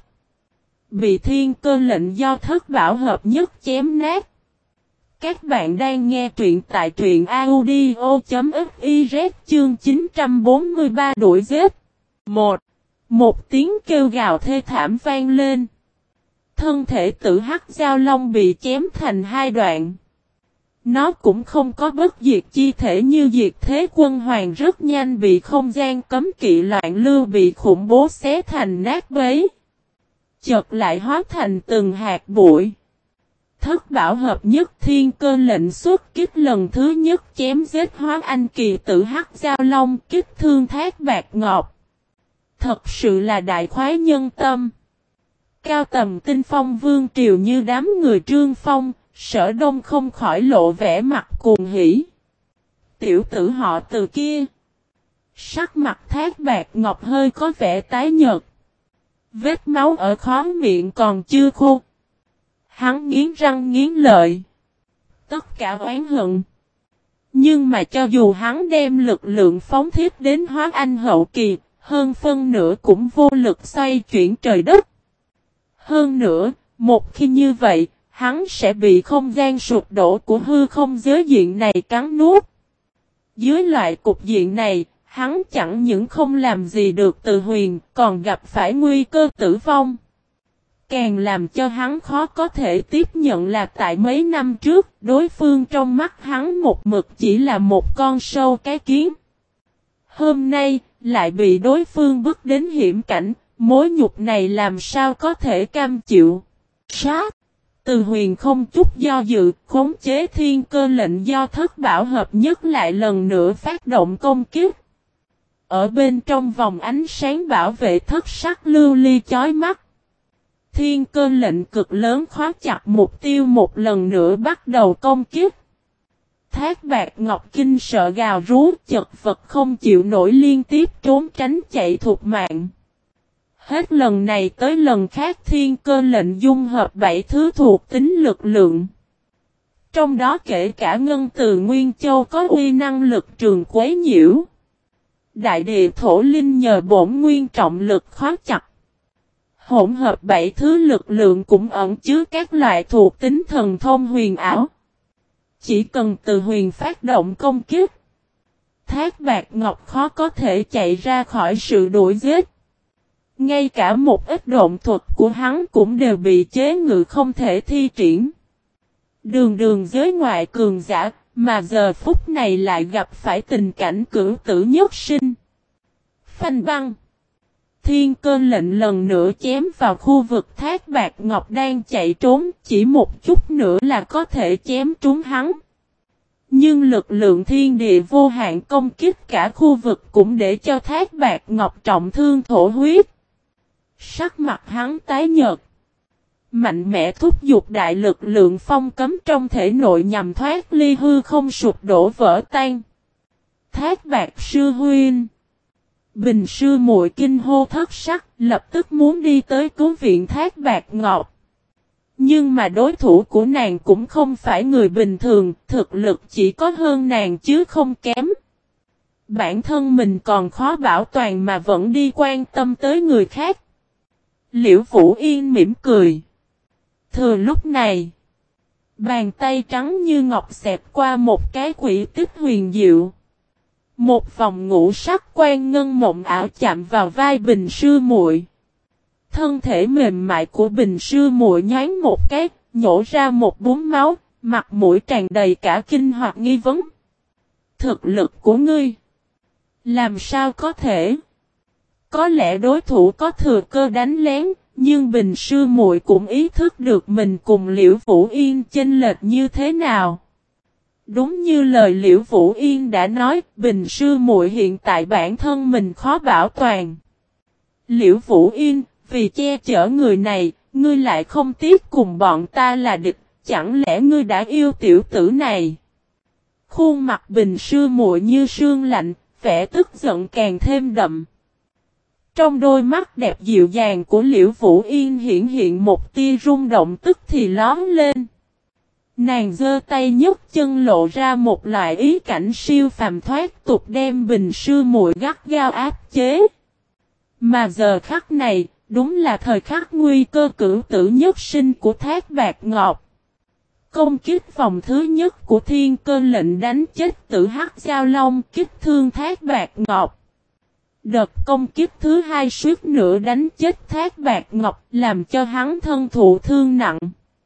Bị Thiên Cơ lệnh do Thất Bảo hợp nhất chém nát. Các bạn đang nghe truyện tại truyện audio.fiz chương chín trăm bốn mươi ba đuổi giết. Một. Một tiếng kêu gào thê thảm vang lên. Thân thể Tử Hắc Giao Long bị chém thành hai đoạn. Nó cũng không có bất diệt chi thể như Diệt Thế Quân Hoàng, rất nhanh bị không gian cấm kỵ loạn lưu bị khủng bố xé thành nát bấy. Chợt lại hóa thành từng hạt bụi. Thất Bảo hợp nhất Thiên Cơ lệnh xuất kích lần thứ nhất chém giết hóa anh kỳ Tử Hắc Giao Long, kích thương Thác Bạc Ngọc. Thật sự là đại khoái nhân tâm. Cao tầm tinh phong vương triều như đám người Trương Phong, Sở Đông không khỏi lộ vẻ mặt cuồng hỉ. Tiểu tử họ Từ kia. Sắc mặt Thác Bạc Ngọc hơi có vẻ tái nhợt. Vết máu ở khóe miệng còn chưa khô. Hắn nghiến răng nghiến lợi. Tất cả oán hận. Nhưng mà cho dù hắn đem lực lượng phóng thiết đến hóa anh hậu kỳ, hơn phân nửa cũng vô lực xoay chuyển trời đất. Hơn nữa, một khi như vậy, hắn sẽ bị không gian sụp đổ của hư không giới diện này cắn nuốt. Dưới loại cục diện này, hắn chẳng những không làm gì được Từ Huyền, còn gặp phải nguy cơ tử vong. Càng làm cho hắn khó có thể tiếp nhận là tại mấy năm trước, đối phương trong mắt hắn một mực chỉ là một con sâu cái kiến. Hôm nay, lại bị đối phương bước đến hiểm cảnh. Mối nhục này làm sao có thể cam chịu. Sát. Từ Huyền không chút do dự, khống chế Thiên Cơ lệnh do Thất Bảo hợp nhất lại lần nữa phát động công kích. Ở bên trong vòng ánh sáng bảo vệ thất sắc lưu ly chói mắt. Thiên Cơ lệnh cực lớn khóa chặt mục tiêu một lần nữa bắt đầu công kích. Thác Bạc Ngọc kinh sợ gào rú, chật vật không chịu nổi liên tiếp trốn tránh chạy thục mạng. Hết lần này tới lần khác Thiên Cơ lệnh dung hợp bảy thứ thuộc tính lực lượng. Trong đó kể cả ngân từ Nguyên Châu có uy năng lực trường quấy nhiễu. Đại địa thổ linh nhờ bổn nguyên trọng lực khóa chặt. Hỗn hợp bảy thứ lực lượng cũng ẩn chứa các loại thuộc tính thần thông huyền ảo. Chỉ cần Từ Huyền phát động công kích, Thác Bạc Ngọc khó có thể chạy ra khỏi sự đuổi giết. Ngay cả một ít độn thuật của hắn cũng đều bị chế ngự không thể thi triển. Đường đường giới ngoại cường giả, mà giờ phút này lại gặp phải tình cảnh cửu tử nhất sinh. Phanh băng. Thiên Cơ lệnh lần nữa chém vào khu vực Thác Bạt Ngọc đang chạy trốn, chỉ một chút nữa là có thể chém trúng hắn. Nhưng lực lượng thiên địa vô hạn công kích cả khu vực cũng để cho Thác Bạt Ngọc trọng thương thổ huyết. Sắc mặt hắn tái nhợt. Mạnh mẽ thúc giục đại lực lượng phong cấm trong thể nội nhằm thoát ly hư không sụp đổ vỡ tan. Thác Bạt sư huynh. Bình sư muội kinh hô thất sắc, lập tức muốn đi tới cứu viện Thác Bạt Ngọc. Nhưng mà đối thủ của nàng cũng không phải người bình thường, thực lực chỉ có hơn nàng chứ không kém. Bản thân mình còn khó bảo toàn mà vẫn đi quan tâm tới người khác. Liễu Vũ Yên mỉm cười. Thừa lúc này, bàn tay trắng như ngọc xẹp qua một cái quỷ tích huyền diệu. Một vòng ngũ sắc quan ngân mộng ảo chạm vào vai Bình sư muội. Thân thể mềm mại của Bình sư muội nhoáng một cái, nhổ ra một búng máu, mặt mũi tràn đầy cả kinh hoặc nghi vấn. Thực lực của ngươi, làm sao có thể? Có lẽ đối thủ có thừa cơ đánh lén, nhưng Bình sư muội cũng ý thức được mình cùng Liễu Vũ Yên chênh lệch như thế nào. Đúng như lời Liễu Vũ Yên đã nói, Bình sư muội hiện tại bản thân mình khó bảo toàn. Liễu Vũ Yên, vì che chở người này, ngươi lại không tiếc cùng bọn ta là địch, chẳng lẽ ngươi đã yêu tiểu tử này? Khuôn mặt Bình sư muội như sương lạnh, vẻ tức giận càng thêm đậm. Trong đôi mắt đẹp dịu dàng của Liễu Vũ Yên hiện hiện một tia rung động tức thì lóm lên. Nàng giơ tay nhấc chân lộ ra một loại ý cảnh siêu phàm thoát tục đem Bình sư muội gắt gao áp chế. Mà giờ khắc này, đúng là thời khắc nguy cơ cửu tử nhất sinh của Thác Bạt Ngọc. Công kích vòng thứ nhất của Thiên Cơ lệnh đánh chết Tử Hắc Giao Long kích thương Thác Bạt Ngọc. Đợt công kích thứ hai suýt nữa đánh chết Thác Bạt Ngọc làm cho hắn thân thụ thương nặng.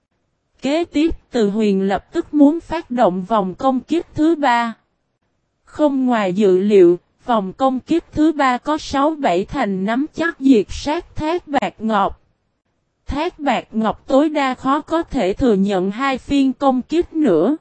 Kế tiếp Từ Huyền lập tức muốn phát động vòng công kích thứ ba. Không ngoài dự liệu, vòng công kích thứ ba có sáu bảy thành nắm chắc diệt sát Thác Bạt Ngọc. Thác Bạt Ngọc tối đa khó có thể thừa nhận hai phiên công kích nữa.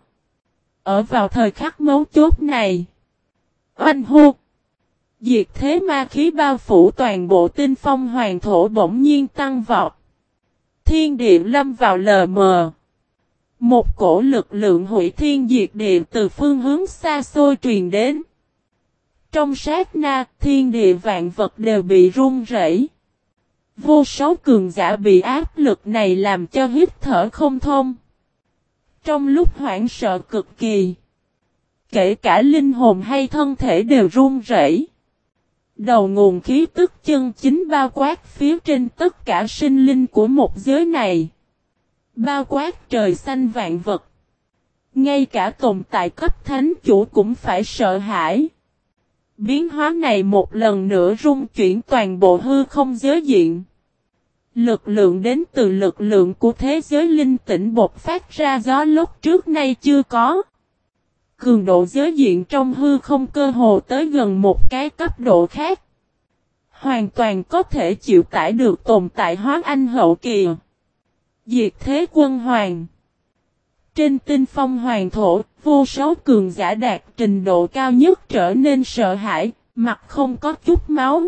Ở vào thời khắc mấu chốt này, oanh hô, diệt thế ma khí bao phủ toàn bộ Tinh Phong Hoàng thổ bỗng nhiên tăng vọt. Thiên địa lâm vào lờ mờ. Một cổ lực lượng hủy thiên diệt địa từ phương hướng xa xôi truyền đến. Trong sát na, thiên địa vạn vật đều bị run rẩy. Vô số cường giả bị áp lực này làm cho hít thở không thông. Trong lúc hoảng sợ cực kỳ, kể cả linh hồn hay thân thể đều run rẩy. Đầu nguồn khí tức chân chính bao quát phía trên tất cả sinh linh của một giới này. Bao quát trời xanh vạn vật. Ngay cả tồn tại cấp thánh chủ cũng phải sợ hãi. Biến hóa này một lần nữa rung chuyển toàn bộ hư không giới diện. Lực lượng đến từ lực lượng của thế giới linh tĩnh bộc phát ra gió lốc trước nay chưa có. Cường độ giới diện trong hư không cơ hồ tới gần một cái cấp độ khác. Hoàn toàn có thể chịu tải được tồn tại hóa anh hậu kỳ. Diệt thế quân hoàng. Trên Tinh Phong Hoàng thổ, vô số cường giả đạt trình độ cao nhất trở nên sợ hãi, mặt không có chút máu.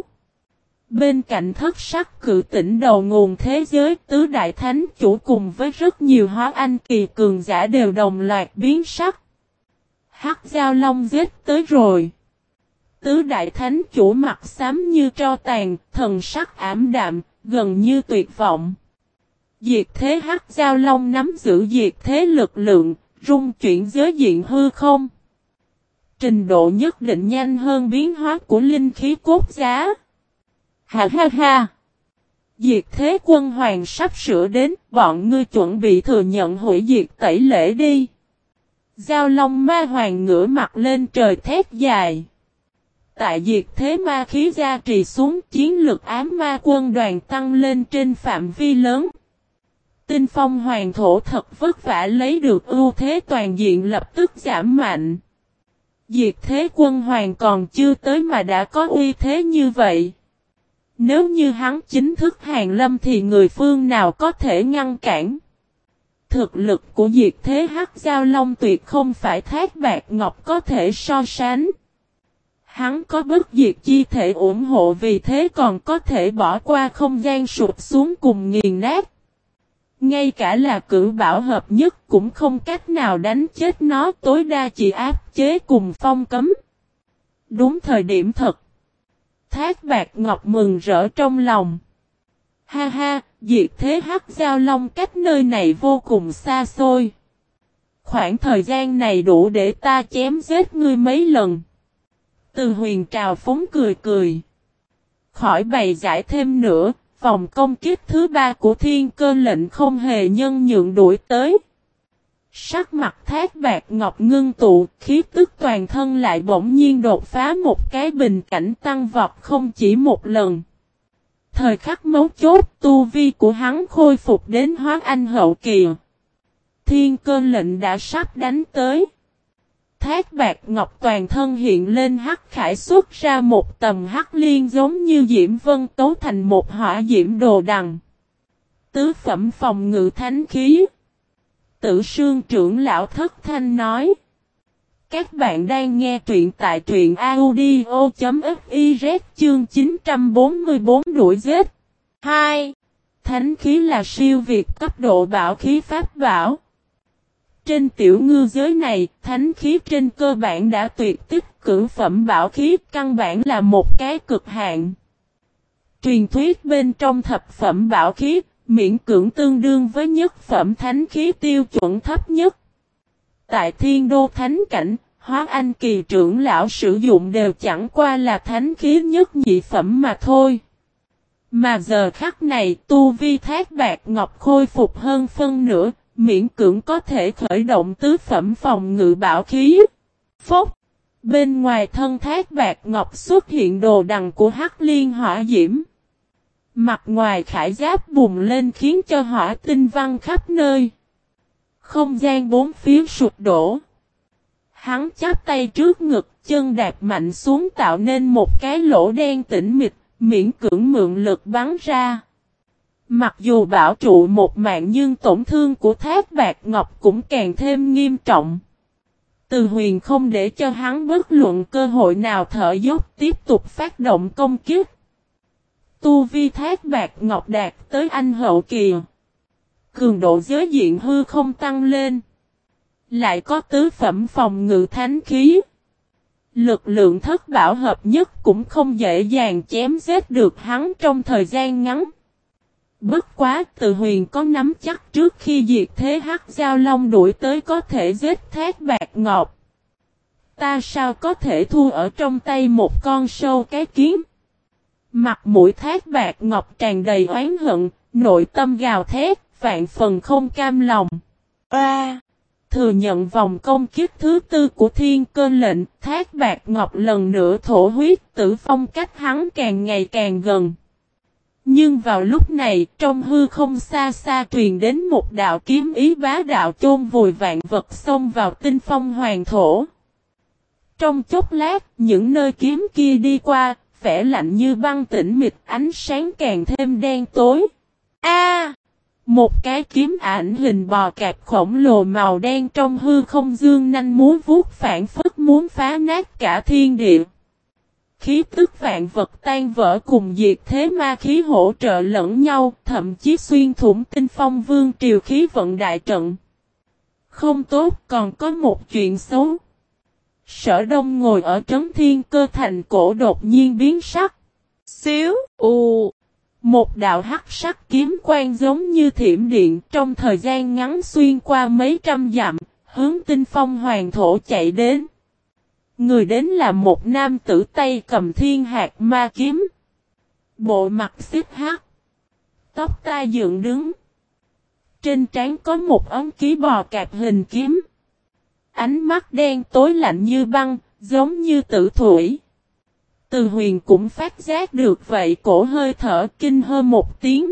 Bên cạnh thất sắc cự tỉnh đầu nguồn thế giới, tứ đại thánh chủ cùng với rất nhiều hóa anh kỳ cường giả đều đồng loạt biến sắc. Hắc Giao Long giết tới rồi. Tứ đại thánh chủ mặt xám như tro tàn, thần sắc ảm đạm, gần như tuyệt vọng. Diệt thế Hắc Giao Long nắm giữ diệt thế lực lượng, rung chuyển giới diện hư không. Trình độ nhất định nhanh hơn biến hóa của linh khí cốt giá. Ha ha ha! Diệt thế quân hoàng sắp sửa đến, bọn ngươi chuẩn bị thừa nhận hủy diệt tẩy lễ đi. Giao Long ma hoàng ngửa mặt lên trời thét dài. Tại diệt thế ma khí gia trì xuống, chiến lực ám ma quân đoàn tăng lên trên phạm vi lớn. Tinh Phong Hoàng thổ thật vất vả lấy được ưu thế toàn diện lập tức giảm mạnh. Diệt thế quân hoàng còn chưa tới mà đã có uy thế như vậy. Nếu như hắn chính thức hàng lâm thì người phương nào có thể ngăn cản. Thực lực của Diệt Thế Hắc Giao Long tuyệt không phải Thác Bạt Ngọc có thể so sánh. Hắn có bất diệt chi thể ủng hộ, vì thế còn có thể bỏ qua không gian sụp xuống cùng nghiền nát. Ngay cả là cử bảo hợp nhất cũng không cách nào đánh chết nó, tối đa chỉ áp chế cùng phong cấm. Đúng thời điểm thật. Thác Bạt Ngọc mừng rỡ trong lòng. Ha ha, Diệt Thế Hắc Giao Long cách nơi này vô cùng xa xôi. Khoảng thời gian này đủ để ta chém giết ngươi mấy lần. Từ Huyền trào phúng cười cười. Khỏi bày giải thêm nữa, vòng công kích thứ ba của Thiên Cơ Lệnh không hề nhân nhượng đuổi tới. Sắc mặt Thác Bạt Ngọc ngưng tụ, khí tức toàn thân lại bỗng nhiên đột phá một cái bình cảnh tăng vọt không chỉ một lần. Thời khắc mấu chốt, tu vi của hắn khôi phục đến hóa anh hậu kỳ. Thiên Cơ Lệnh đã sắp đánh tới. Thác Bạt Ngọc toàn thân hiện lên hắc khải, xuất ra một tầm hắc liên giống như diễm vân cấu thành một hỏa diễm đồ đằng. Tứ phẩm phòng ngự thánh khí. Tử Sương trưởng lão thất thanh nói. Các bạn đang nghe truyện tại truyện audio.fiz chương chín trăm bốn mươi bốn đuổi giết. hai. Thánh khí là siêu việt cấp độ bảo khí pháp bảo. Trên tiểu ngư giới này, thánh khí trên cơ bản đã tuyệt tích, cửu phẩm bảo khí căn bản là một cái cực hạn. Truyền thuyết bên trong thập phẩm bảo khí, miễn cưỡng tương đương với nhất phẩm thánh khí tiêu chuẩn thấp nhất. Tại Thiên Đô Thánh Cảnh, Hóa Anh Kỳ trưởng lão sử dụng đều chẳng qua là thánh khí nhất nhị phẩm mà thôi. Mà giờ khắc này, tu vi Thác Bạt Ngọc khôi phục hơn phân nửa, miễn cưỡng có thể khởi động tứ phẩm phòng ngự bảo khí. Phốc! Bên ngoài thân Thác Bạt Ngọc xuất hiện đồ đằng của Hắc Liên hỏa diễm. Mặt ngoài khải giáp bùng lên khiến cho hỏa tinh văng khắp nơi. Không gian bốn phía sụp đổ. Hắn chắp tay trước ngực, chân đạp mạnh xuống tạo nên một cái lỗ đen tĩnh mịch, miễn cưỡng mượn lực bắn ra. Mặc dù bảo trụ một mạng nhưng tổn thương của Thác Bạt Ngọc cũng càng thêm nghiêm trọng. Từ Huyền không để cho hắn bất luận cơ hội nào thở dốc tiếp tục phát động công kích. Tu vi Thác Bạt Ngọc đạt tới anh hậu kỳ. Cường độ giới diện hư không tăng lên. Lại có tứ phẩm phòng ngự thánh khí. Lực lượng thất bảo hợp nhất cũng không dễ dàng chém giết được hắn trong thời gian ngắn. Bất quá Từ Huyền có nắm chắc trước khi Diệt Thế Hắc Giao Long đuổi tới có thể giết Thác Bạt Ngọc. Ta sao có thể thua ở trong tay một con sâu cái kiến? Mặt mũi Thác Bạt Ngọc tràn đầy oán hận, nội tâm gào thét, vạn phần không cam lòng. A! Thừa nhận vòng công kích thứ tư của Thiên Cơ Lệnh, Thác Bạt Ngọc lần nữa thổ huyết, tử phong cách hắn càng ngày càng gần. Nhưng vào lúc này, trong hư không xa xa truyền đến một đạo kiếm ý bá đạo chôn vùi vạn vật xông vào tinh phong hoàng thổ. Trong chốc lát, những nơi kiếm kia đi qua, vẻ lạnh như băng tĩnh mịch, ánh sáng càng thêm đen tối. A! Một cái kiếm ảnh hình bò cạp khổng lồ màu đen trong hư không dương nanh múa vuốt phản phất muốn phá nát cả thiên địa. Khí tức vạn vật tan vỡ cùng Diệt Thế ma khí hỗ trợ lẫn nhau, thậm chí xuyên thủng tinh phong vương triều khí vận đại trận. Không tốt, còn có một chuyện xấu. Sở Đông ngồi ở trấn Thiên Cơ Thành cổ đột nhiên biến sắc. Xíu, u. Một đạo hắc sắc kiếm quang giống như thiểm điện trong thời gian ngắn xuyên qua mấy trăm dặm, hướng tinh phong hoàng thổ chạy đến. Người đến là một nam tử tay cầm thiên hạt ma kiếm. Bộ mặt xích hắc. Tóc tai dựng đứng. Trên trán có một ấn ký bò cạp hình kiếm. Ánh mắt đen tối lạnh như băng, giống như tử thủy. Từ Huyền cũng phát giác được vậy, cổ hơi thở kinh hơn một tiếng.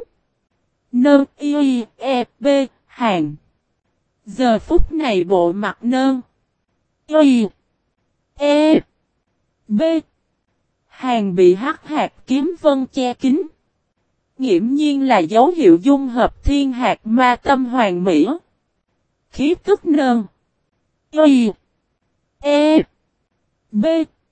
Nơ y e b hàng. Giờ phút này bộ mặt nơ y e b Hàng bị hắc hạt kiếm vân che kín. Nghiễm nhiên là dấu hiệu dung hợp thiên hạt ma tâm hoàng mỹ. Khí tức nơn. Y. E. B.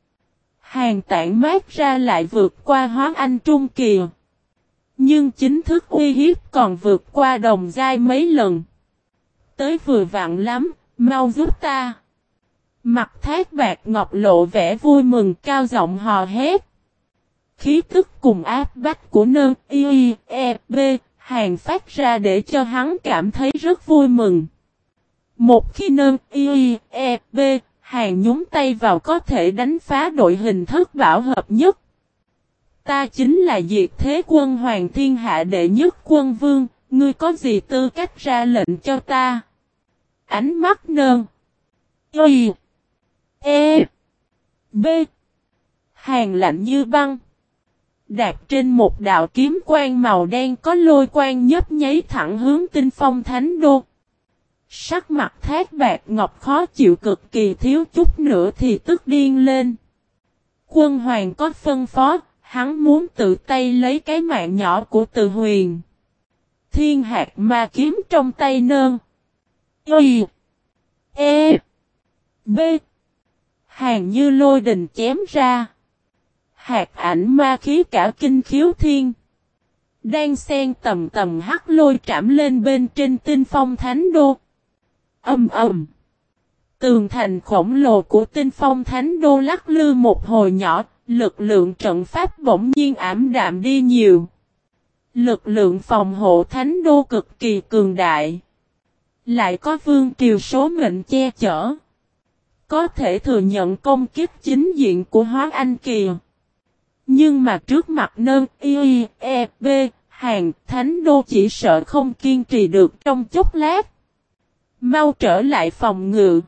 Hàng tản mát ra lại vượt qua hóa anh trung kỳ. Nhưng chính thức uy hiếp còn vượt qua đồng giai mấy lần. Tới vừa vặn lắm, mau giúp ta. Mặt Thác Bạt Ngọc lộ vẻ vui mừng cao giọng hò hét. Khí tức cùng áp bách của nơn y e b Hàng phát ra để cho hắn cảm thấy rất vui mừng. Một khi nơn y e b Hàng nhúng tay vào có thể đánh phá đội hình thất bảo hợp nhất. Ta chính là Diệt Thế Quân Hoàng thiên hạ đệ nhất quân vương, ngươi có gì tư cách ra lệnh cho ta? Ánh mắt nơn Y E B Hàng lạnh như băng. Đạp trên một đạo kiếm quang màu đen có lôi quang nhấp nháy thẳng hướng Tinh Phong Thánh Đô. Sắc mặt Thác Bạt Ngọc khó chịu cực kỳ, thiếu chút nữa thì tức điên lên. Quân Hoàng có phân phó, hắn muốn tự tay lấy cái mạng nhỏ của Từ Huyền. Thiên hạt ma kiếm trong tay nơn Y E B Hàng như lôi đình chém ra. Hạt ảnh ma khí cả kinh khiếu thiên. Đang xen tầm tầm hắc lôi trảm lên bên trên Tinh Phong Thánh Đô. Âm ầm. Tường thành khổng lồ của Tinh Phong Thánh Đô lắc lư một hồi nhỏ, lực lượng trận pháp bỗng nhiên ảm đạm đi nhiều. Lực lượng phòng hộ Thánh Đô cực kỳ cường đại. Lại có vương triều số mệnh che chở. Có thể thừa nhận công kích chính diện của Hóa Anh Kỳ. Nhưng mà trước mặt nơn y e b Hàng Thánh Đô chỉ sợ không kiên trì được trong chốc lát. Mau trở lại phòng ngự.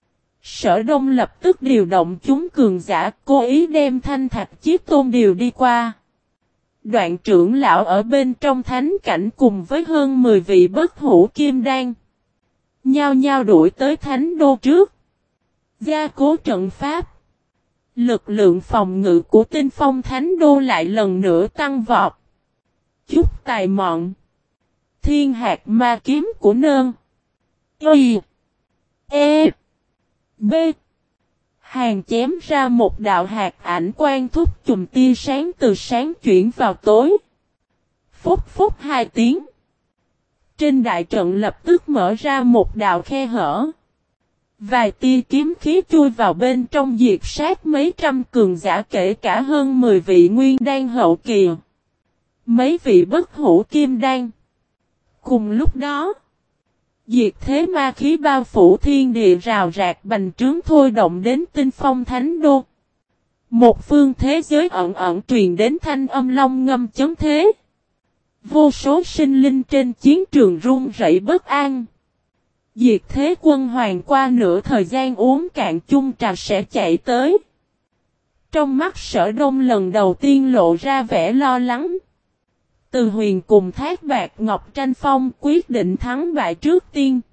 Sở Đông lập tức điều động chúng cường giả, cố ý đem Thanh Thạch Chí Tôn điều đi qua. Đoạn trưởng lão ở bên trong thánh cảnh cùng với hơn mười vị bất hủ kim đan. Nhao nhao đuổi tới Thánh Đô trước. Gia cố trận pháp. Lực lượng phòng ngự của Tinh Phong Thánh Đô lại lần nữa tăng vọt. Chút tài mọn. Thiên hạt ma kiếm của nơn Y E B Hàng chém ra một đạo hạt ảnh quang thúc chùm tia sáng từ sáng chuyển vào tối. Phúc phúc hai tiếng. Trên đại trận lập tức mở ra một đạo khe hở. Vài tia kiếm khí chui vào bên trong, diệt sát mấy trăm cường giả, kể cả hơn mười vị nguyên đan hậu kỳ. Mấy vị bất hủ kim đan. Cùng lúc đó, diệt thế ma khí bao phủ thiên địa rào rạc bành trướng thôi động đến Tinh Phong Thánh Đô. Một phương thế giới ẩn ẩn truyền đến thanh âm long ngâm chấn thế. Vô số sinh linh trên chiến trường run rẩy bất an. Diệt Thế Quân Hoàng qua nửa thời gian uống cạn chung trà sẽ chạy tới. Trong mắt Sở Đông lần đầu tiên lộ ra vẻ lo lắng. Từ Huyền cùng Thác Bạt Ngọc tranh phong quyết định thắng bại trước tiên.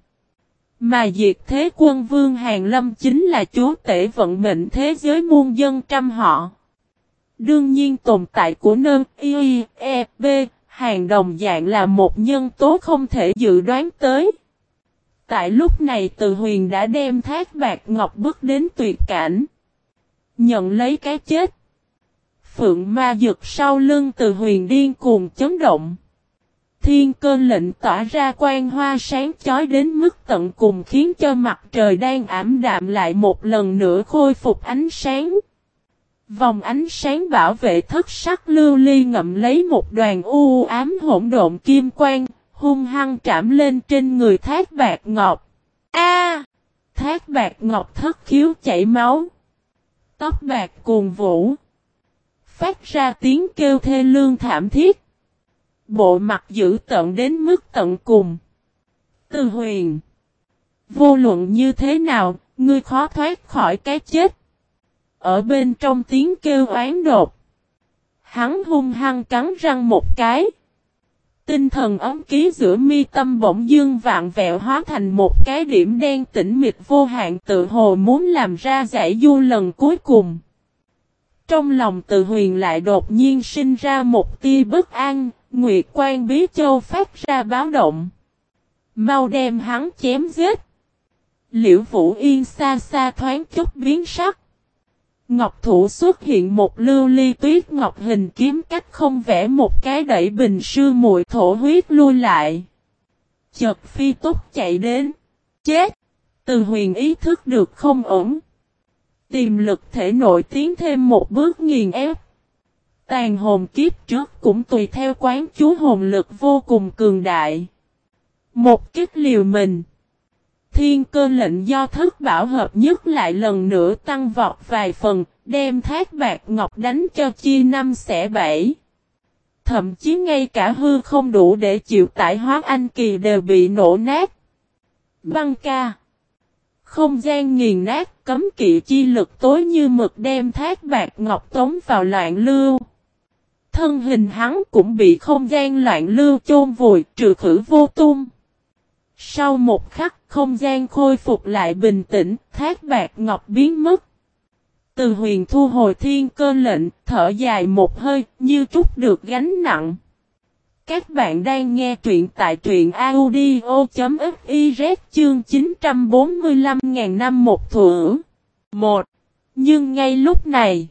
Mà Diệt Thế Quân Vương Hàn Lâm chính là chúa tể vận mệnh thế giới muôn dân trăm họ. Đương nhiên tồn tại của nơn Y E B Hàn đồng dạng là một nhân tố không thể dự đoán tới. Tại lúc này Từ Huyền đã đem Thác Bạt Ngọc bước đến tuyệt cảnh. Nhận lấy cái chết. Phượng ma dực sau lưng Từ Huyền điên cuồng chấn động. Thiên cơ lệnh tỏa ra quang hoa sáng chói đến mức tận cùng, khiến cho mặt trời đang ảm đạm lại một lần nữa khôi phục ánh sáng. Vòng ánh sáng bảo vệ thất sắc lưu ly ngậm lấy một đoàn u ám hỗn độn kim quang, hung hăng trảm lên trên người Thác Bạt Ngọc. A! Thác Bạt Ngọc thất khiếu chảy máu. Tóc bạc cuồn vũ. Phát ra tiếng kêu thê lương thảm thiết. Bộ mặt dữ tợn đến mức tận cùng. Từ Huyền. Vô luận như thế nào, ngươi khó thoát khỏi cái chết. Ở bên trong tiếng kêu oán đột. Hắn hung hăng cắn răng một cái. Tinh thần ấm ký giữa mi tâm bỗng dương vạn vẹo hóa thành một cái điểm đen tĩnh mịch vô hạn, tự hồ muốn làm ra giải du lần cuối cùng. Trong lòng Từ Huyền lại đột nhiên sinh ra một tia bất an, Nguyệt Quan Bí Châu phát ra báo động. Mau đem hắn chém giết. Liễu Vũ Yên xa xa thoáng chút biến sắc. Ngọc thủ xuất hiện một lưu ly tuyết ngọc hình kiếm cách không vẽ một cái đẩy bình sư muội thổ huyết lui lại. Chợt phi tốc chạy đến. Chết! Từ Huyền ý thức được không ổn. Tiềm lực thể nội tiến thêm một bước nghiền ép. Tàn hồn kiếp trước cũng tùy theo quán chú hồn lực vô cùng cường đại. Một kích liều mình. Thiên cơ lệnh do thất bảo hợp nhất lại lần nữa tăng vọt vài phần, đem Thác Bạt Ngọc đánh cho chia năm xẻ bảy. Thậm chí ngay cả hư không đủ để chịu tải hóa anh kỳ đều bị nổ nát. Băng ca. Không gian nghiền nát, cấm kỵ chi lực tối như mực đem Thác Bạt Ngọc tống vào loạn lưu. Thân hình hắn cũng bị không gian loạn lưu chôn vùi, trừ khử vô tung. Sau một khắc, không gian khôi phục lại bình tĩnh, Thác Bạt Ngọc biến mất. Từ Huyền thu hồi thiên cơ lệnh, thở dài một hơi, như trút được gánh nặng. Các bạn đang nghe truyện tại truyện audio.fiz chương chín trăm bốn mươi lăm ngàn năm một thuở. một. Nhưng ngay lúc này,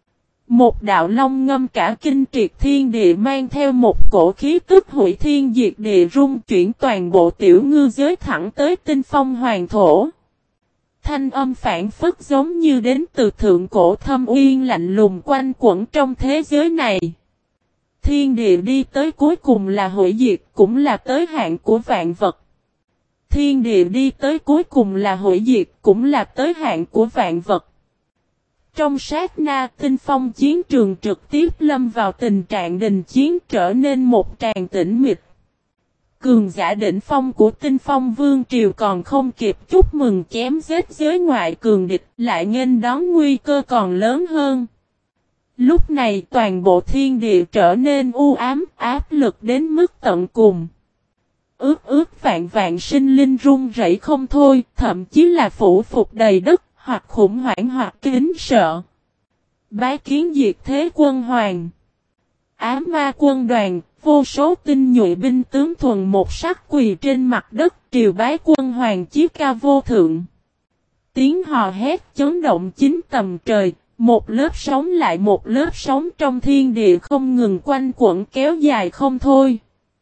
một đạo long ngâm cả kinh triệt thiên địa mang theo một cổ khí tức hủy thiên diệt địa rung chuyển toàn bộ tiểu ngư giới thẳng tới tinh phong hoàng thổ. Thanh âm phản phất giống như đến từ thượng cổ thâm uyên lạnh lùng quanh quẩn trong thế giới này. Thiên địa đi tới cuối cùng là hủy diệt, cũng là tới hạn của vạn vật. Thiên địa đi tới cuối cùng là hủy diệt, cũng là tới hạn của vạn vật. Trong sát na, tinh phong chiến trường trực tiếp lâm vào tình trạng đình chiến, trở nên một tràng tĩnh mịch. Cường giả đỉnh phong của tinh phong vương triều còn không kịp chúc mừng chém giết giới ngoại cường địch, lại nghênh đón nguy cơ còn lớn hơn. Lúc này toàn bộ thiên địa trở nên u ám, áp lực đến mức tận cùng. Ước ước vạn vạn sinh linh run rẩy không thôi, thậm chí là phủ phục đầy đất, hoặc khủng hoảng hoặc kính sợ. Bái kiến diệt thế quân hoàng. Ám ma quân đoàn, vô số tinh nhuệ binh tướng thuần một sắc quỳ trên mặt đất, triều bái quân hoàng chí cao vô thượng. Tiếng hò hét chấn động chín tầng trời, một lớp sóng lại một lớp sóng trong thiên địa không ngừng quanh quẩn kéo dài không thôi.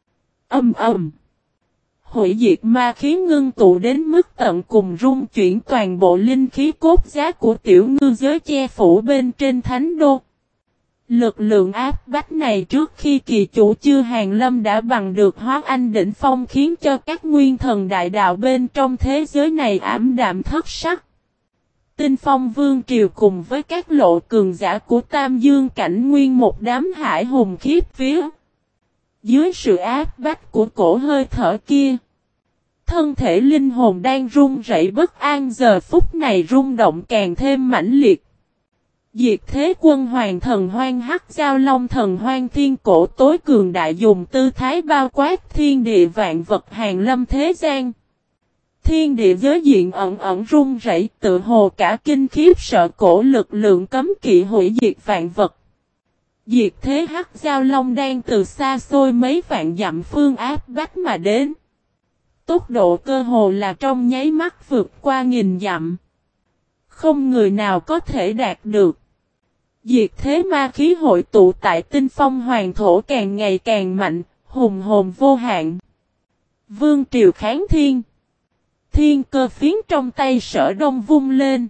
Âm ầm. Hủy diệt ma khí ngưng tụ đến mức tận cùng rung chuyển toàn bộ linh khí cốt giá của tiểu ngư giới che phủ bên trên thánh đô. Lực lượng áp bách này trước khi kỳ chủ chưa hàng lâm đã bằng được hóa anh đỉnh phong khiến cho các nguyên thần đại đạo bên trong thế giới này ảm đạm thất sắc. Tinh phong vương triều cùng với các lộ cường giả của Tam Dương cảnh nguyên một đám hải hùng khiếp vía. Dưới sự áp bách của cổ hơi thở kia, thân thể linh hồn đang run rẩy bất an giờ phút này rung động càng thêm mãnh liệt. Diệt thế quân hoàng thần hoang hắc giao long thần hoang thiên cổ tối cường đại dùng tư thái bao quát thiên địa vạn vật hàng lâm thế gian. Thiên địa giới diện ẩn ẩn run rẩy tự hồ cả kinh khiếp sợ cổ lực lượng cấm kỵ hủy diệt vạn vật. Diệt thế hắc giao long đang từ xa xôi mấy vạn dặm phương áp bách mà đến. Tốc độ cơ hồ là trong nháy mắt vượt qua nghìn dặm. Không người nào có thể đạt được. Diệt thế ma khí hội tụ tại tinh phong hoàng thổ càng ngày càng mạnh, hùng hồn vô hạn. Vương triều kháng thiên. Thiên cơ phiến trong tay Sở Đông vung lên.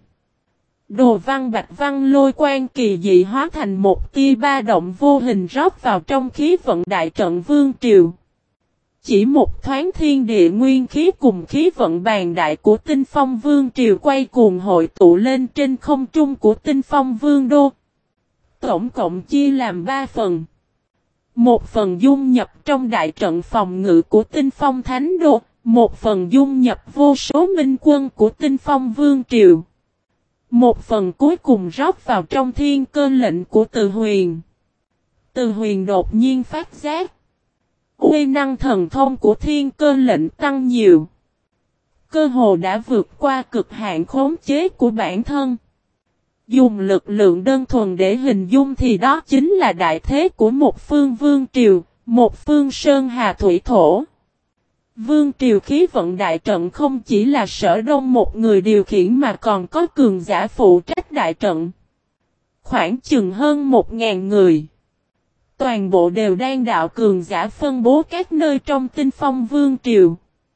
Đồ văn bạch văn lôi quang kỳ dị hóa thành một tia ba động vô hình rót vào trong khí vận đại trận vương triều. Chỉ một thoáng thiên địa nguyên khí cùng khí vận bàn đại của tinh phong vương triều quay cuồng hội tụ lên trên không trung của tinh phong vương đô. Tổng cộng chia làm ba phần. Một phần dung nhập trong đại trận phòng ngự của tinh phong thánh đô, một phần dung nhập vô số minh quân của tinh phong vương triều. Một phần cuối cùng rót vào trong thiên cơ lệnh của Từ Huyền. Từ Huyền đột nhiên phát giác. Uy năng thần thông của thiên cơ lệnh tăng nhiều. Cơ hồ đã vượt qua cực hạn khống chế của bản thân. Dùng lực lượng đơn thuần để hình dung thì đó chính là đại thế của một phương vương triều, một phương sơn hà thủy thổ. Vương triều khí vận đại trận không chỉ là Sở Đông một người điều khiển mà còn có cường giả phụ trách đại trận. Khoảng chừng hơn một ngàn người. Toàn bộ đều đang đạo cường giả phân bố các nơi trong Tinh Phong Vương triều.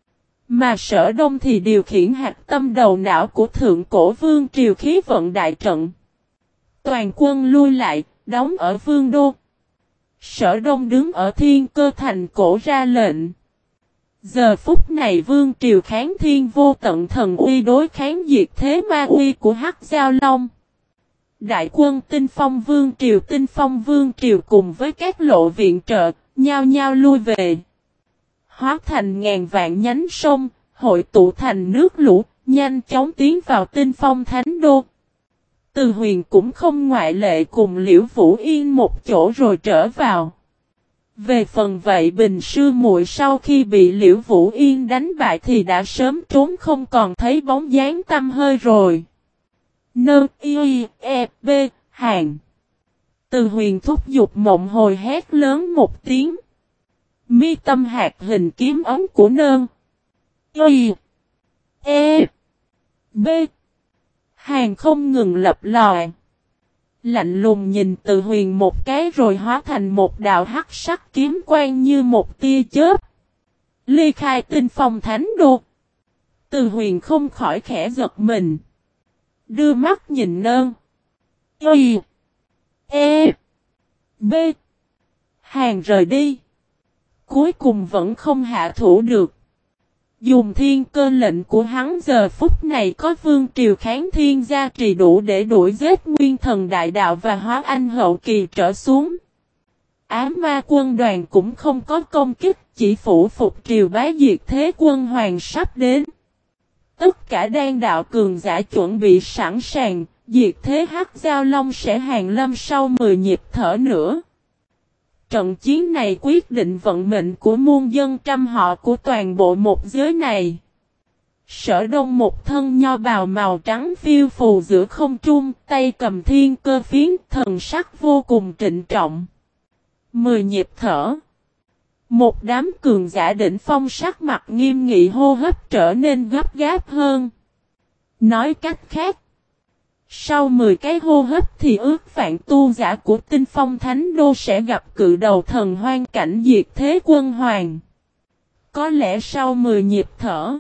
Mà Sở Đông thì điều khiển hạt tâm đầu não của Thượng Cổ Vương triều khí vận đại trận. Toàn quân lui lại, đóng ở Vương đô. Sở Đông đứng ở Thiên Cơ thành cổ ra lệnh. Giờ phút này Vương triều kháng thiên vô tận thần uy đối kháng diệt thế ma uy của Hắc Giao Long. Đại quân Tinh Phong Vương triều Tinh Phong Vương triều cùng với các lộ viện trợ, nhao nhao lui về. Hóa thành ngàn vạn nhánh sông, hội tụ thành nước lũ, nhanh chóng tiến vào Tinh Phong Thánh Đô. Từ Huyền cũng không ngoại lệ cùng Liễu Vũ Yên một chỗ rồi trở vào. Về phần vậy Bình sư muội sau khi bị Liễu Vũ Yên đánh bại thì đã sớm trốn không còn thấy bóng dáng tăm hơi rồi. Nơ y e b hàng. Từ Huyền thúc giục mộng hồi hét lớn một tiếng. Mi tâm hạt hình kiếm ống của nơn. Y. E. B. Hàng không ngừng lập lòi. Lạnh lùng nhìn Từ Huyền một cái rồi hóa thành một đạo hắc sắc kiếm quang như một tia chớp. Ly khai Tinh Phong Thánh Đô. Từ Huyền không khỏi khẽ giật mình. Đưa mắt nhìn nơn. Y. E. B. Hàng rời đi. Cuối cùng vẫn không hạ thủ được. Dùng thiên cơ lệnh của hắn giờ phút này có vương triều kháng thiên gia trì đủ để đuổi giết nguyên thần đại đạo và hóa anh hậu kỳ trở xuống. Ám ma quân đoàn cũng không có công kích, chỉ phủ phục triều bái diệt thế quân hoàng sắp đến. Tất cả đan đạo cường giả chuẩn bị sẵn sàng, diệt thế Hắc Giao Long sẽ hàng lâm sau mười nhịp thở nữa. Trận chiến này quyết định vận mệnh của muôn dân trăm họ của toàn bộ một giới này. Sở Đông một thân nho bào màu trắng phiêu phù giữa không trung, tay cầm thiên cơ phiến, thần sắc vô cùng trịnh trọng. Mười nhịp thở. Một đám cường giả đỉnh phong sắc mặt nghiêm nghị hô hấp trở nên gấp gáp hơn. Nói cách khác. Sau mười cái hô hấp thì ước vạn tu giả của Tinh Phong Thánh Đô sẽ gặp cự đầu thần hoang cảnh diệt thế quân hoàng. Có lẽ sau mười nhịp thở,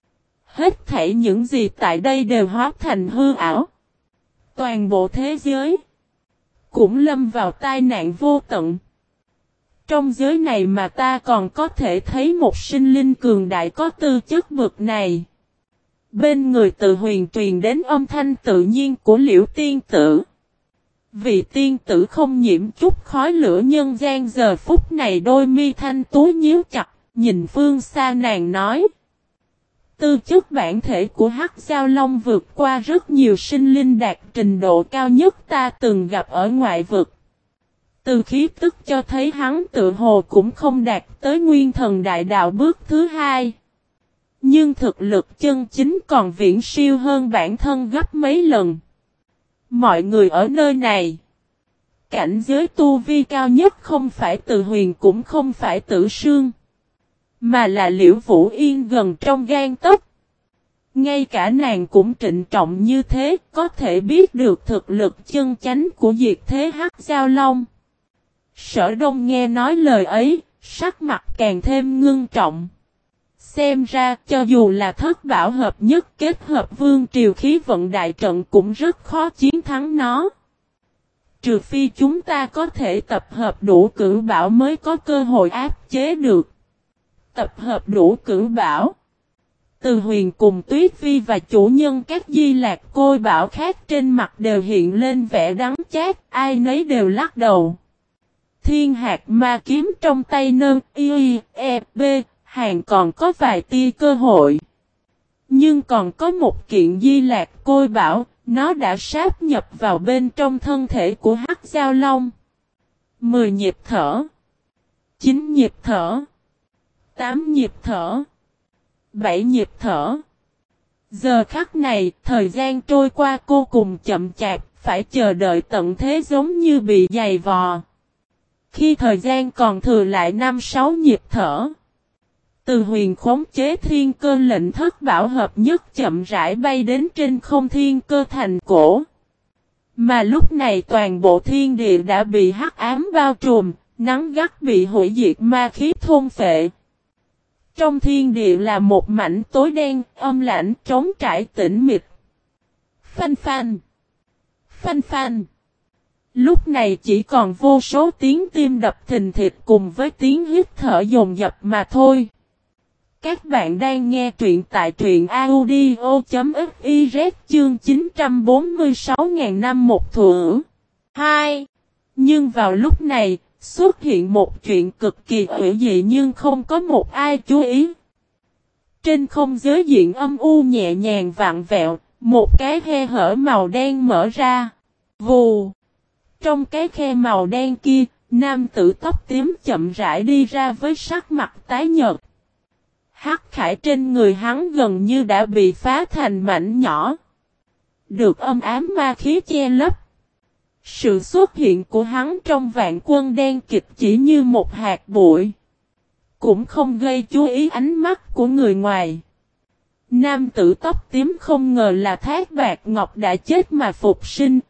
hết thảy những gì tại đây đều hóa thành hư ảo. Toàn bộ thế giới cũng lâm vào tai nạn vô tận. Trong giới này mà ta còn có thể thấy một sinh linh cường đại có tư chất bậc này. Bên người Từ Huyền truyền đến âm thanh tự nhiên của Liễu tiên tử. Vị tiên tử không nhiễm chút khói lửa nhân gian giờ phút này đôi mi thanh tú nhíu chặt, nhìn phương xa nàng nói. Tư chất bản thể của Hắc Giao Long vượt qua rất nhiều sinh linh đạt trình độ cao nhất ta từng gặp ở ngoại vực. Từ khí tức cho thấy hắn tự hồ cũng không đạt tới nguyên thần đại đạo bước thứ hai. Nhưng thực lực chân chính còn viễn siêu hơn bản thân gấp mấy lần. Mọi người ở nơi này, cảnh giới tu vi cao nhất không phải Từ Huyền cũng không phải Tử Sương, mà là Liễu Vũ Yên gần trong gan tấc. Ngay cả nàng cũng trịnh trọng như thế, có thể biết được thực lực chân chánh của diệt thế Hắc Giao Long. Sở Đông nghe nói lời ấy, sắc mặt càng thêm ngưng trọng. Xem ra, cho dù là thất bảo hợp nhất kết hợp vương triều khí vận đại trận cũng rất khó chiến thắng nó. Trừ phi chúng ta có thể tập hợp đủ cửu bảo mới có cơ hội áp chế được. Tập hợp đủ cửu bảo. Từ Huyền cùng Tuyết Vi và chủ nhân các di lạc côi bảo khác trên mặt đều hiện lên vẻ đắng chát, ai nấy đều lắc đầu. Thiên hạt ma kiếm trong tay nơn y e b hàng còn có vài tia cơ hội. Nhưng còn có một kiện di lạc côi bảo, nó đã sáp nhập vào bên trong thân thể của Hắc Giao Long. Mười nhịp thở. Chín nhịp thở. Tám nhịp thở. Bảy nhịp thở. Giờ khắc này, thời gian trôi qua vô cùng chậm chạp, phải chờ đợi tận thế giống như bị dày vò. Khi thời gian còn thừa lại năm sáu nhịp thở, Từ Huyền khống chế thiên cơ lệnh thất bảo hợp nhất chậm rãi bay đến trên không thiên cơ thành cổ. Mà lúc này toàn bộ thiên địa đã bị hắc ám bao trùm, nắng gắt bị hủy diệt ma khí thôn phệ. Trong thiên địa là một mảnh tối đen, âm lãnh, trống trải tĩnh mịch. Phanh phanh, phanh phanh. Lúc này chỉ còn vô số tiếng tim đập thình thịch cùng với tiếng hít thở dồn dập mà thôi. Các bạn đang nghe truyện tại truyện audio.fiz chương chín trăm bốn mươi sáu ngàn năm một thuở. hai. Nhưng vào lúc này, xuất hiện một chuyện cực kỳ hữu dị nhưng không có một ai chú ý. Trên không giới diện âm u nhẹ nhàng vặn vẹo, một cái khe hở màu đen mở ra. Vù! Trong cái khe màu đen kia, nam tử tóc tím chậm rãi đi ra với sắc mặt tái nhợt. Hắc khải trên người hắn gần như đã bị phá thành mảnh nhỏ, được âm ám ma khí che lấp. Sự xuất hiện của hắn trong vạn quân đen kịch chỉ như một hạt bụi, cũng không gây chú ý ánh mắt của người ngoài. Nam tử tóc tím không ngờ là Thác Bạt Ngọc đã chết mà phục sinh.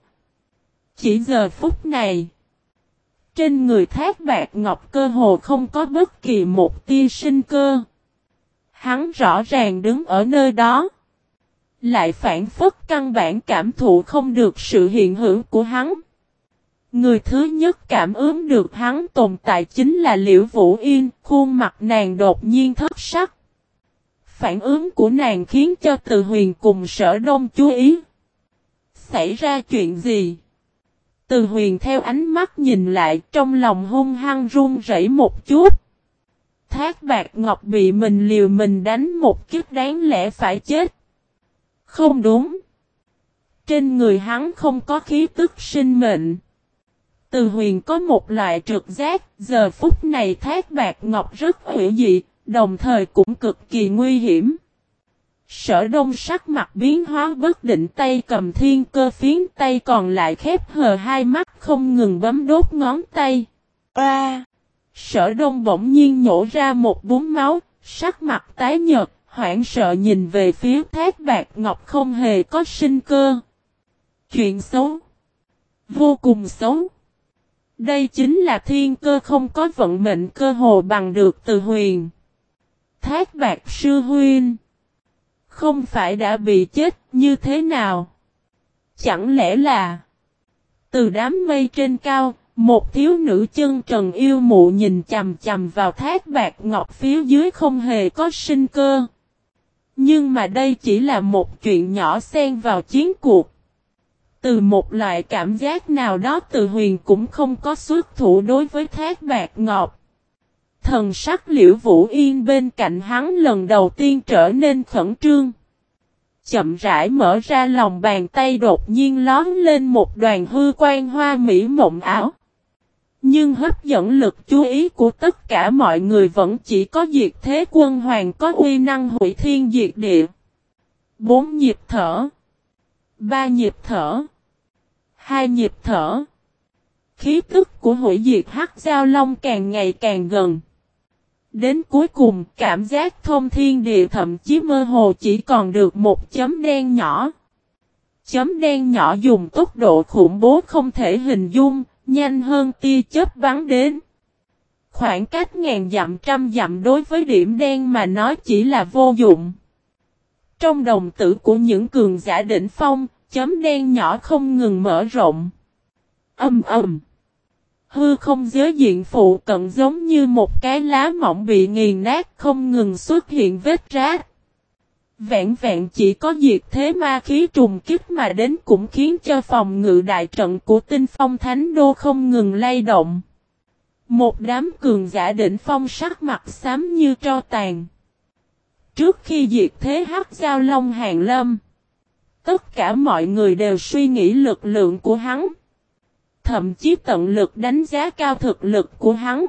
Chỉ giờ phút này, trên người Thác Bạt Ngọc cơ hồ không có bất kỳ một tia sinh cơ. Hắn rõ ràng đứng ở nơi đó, lại phản phất căn bản cảm thụ không được sự hiện hữu của hắn. Người thứ nhất cảm ứng được hắn tồn tại chính là Liễu Vũ Yên, khuôn mặt nàng đột nhiên thất sắc. Phản ứng của nàng khiến cho Từ Huyền cùng Sở Đông chú ý. Xảy ra chuyện gì? Từ Huyền theo ánh mắt nhìn lại, trong lòng hung hăng run rẩy một chút. Thác Bạt Ngọc bị mình liều mình đánh một kiếp đáng lẽ phải chết. Không đúng. Trên người hắn không có khí tức sinh mệnh. Từ Huyền có một loại trực giác, giờ phút này Thác Bạt Ngọc rất hữu dị, đồng thời cũng cực kỳ nguy hiểm. Sở Đông sắc mặt biến hóa bất định, tay cầm thiên cơ phiến, tay còn lại khép hờ hai mắt không ngừng bấm đốt ngón tay. A! Sở Đông bỗng nhiên nhổ ra một búng máu, sắc mặt tái nhợt, hoảng sợ nhìn về phía Thác Bạt Ngọc không hề có sinh cơ. Chuyện xấu. Vô cùng xấu. Đây chính là thiên cơ không có vận mệnh cơ hồ bằng được Từ Huyền. Thác Bạt sư huynh, không phải đã bị chết như thế nào? Chẳng lẽ là từ đám mây trên cao, một thiếu nữ chân trần yêu mụ nhìn chằm chằm vào Thác Bạt Ngọc phía dưới không hề có sinh cơ. Nhưng mà đây chỉ là một chuyện nhỏ xen vào chiến cuộc. Từ một loại cảm giác nào đó Từ Huyền cũng không có xuất thủ đối với Thác Bạt Ngọc. Thần sắc Liễu Vũ Yên bên cạnh hắn lần đầu tiên trở nên khẩn trương. Chậm rãi mở ra lòng bàn tay, đột nhiên lón lên một đoàn hư quan hoa mỹ mộng ảo. Nhưng hấp dẫn lực chú ý của tất cả mọi người vẫn chỉ có Diệt Thế Quân Hoàng có uy năng hủy thiên diệt địa. Bốn nhịp thở. Ba nhịp thở. Hai nhịp thở. Khí tức của hủy diệt hắc giao long càng ngày càng gần. Đến cuối cùng, cảm giác thông thiên địa thậm chí mơ hồ chỉ còn được một chấm đen nhỏ. Chấm đen nhỏ dùng tốc độ khủng bố không thể hình dung, nhanh hơn tia chớp bắn đến. Khoảng cách ngàn dặm trăm dặm đối với điểm đen mà nói chỉ là vô dụng. Trong đồng tử của những cường giả đỉnh phong, chấm đen nhỏ không ngừng mở rộng. Âm ầm. Hư không giới diện phụ cận giống như một cái lá mỏng bị nghiền nát, không ngừng xuất hiện vết rách. Vẹn vẹn chỉ có diệt thế ma khí trùng kích mà đến cũng khiến cho phòng ngự đại trận của Tinh Phong Thánh Đô không ngừng lay động. Một đám cường giả đỉnh phong sắc mặt xám như tro tàn. Trước khi diệt thế hắc giao long hàng lâm, tất cả mọi người đều suy nghĩ lực lượng của hắn. Thậm chí tận lực đánh giá cao thực lực của hắn.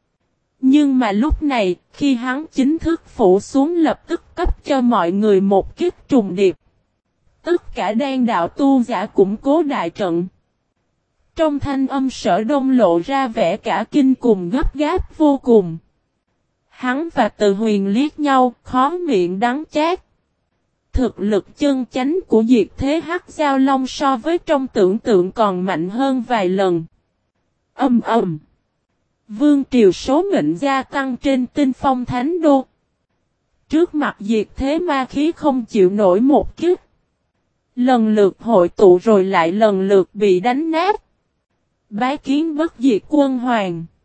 Nhưng mà lúc này, khi hắn chính thức phủ xuống lập tức cấp cho mọi người một kích trùng điệp. Tất cả đan đạo tu giả củng cố đại trận. Trong thanh âm Sở Đông lộ ra vẻ cả kinh cùng gấp gáp vô cùng. Hắn và Từ Huyền liếc nhau, khó miệng đắng chát. Thực lực chân chánh của Diệt Thế Hắc Giao Long so với trong tưởng tượng còn mạnh hơn vài lần. Âm ầm. Vương triều số mệnh gia tăng trên Tinh Phong Thánh Đô. Trước mặt Diệt Thế ma khí không chịu nổi một kích. Lần lượt hội tụ rồi lại lần lượt bị đánh nát. Bái kiến bất diệt quân hoàng.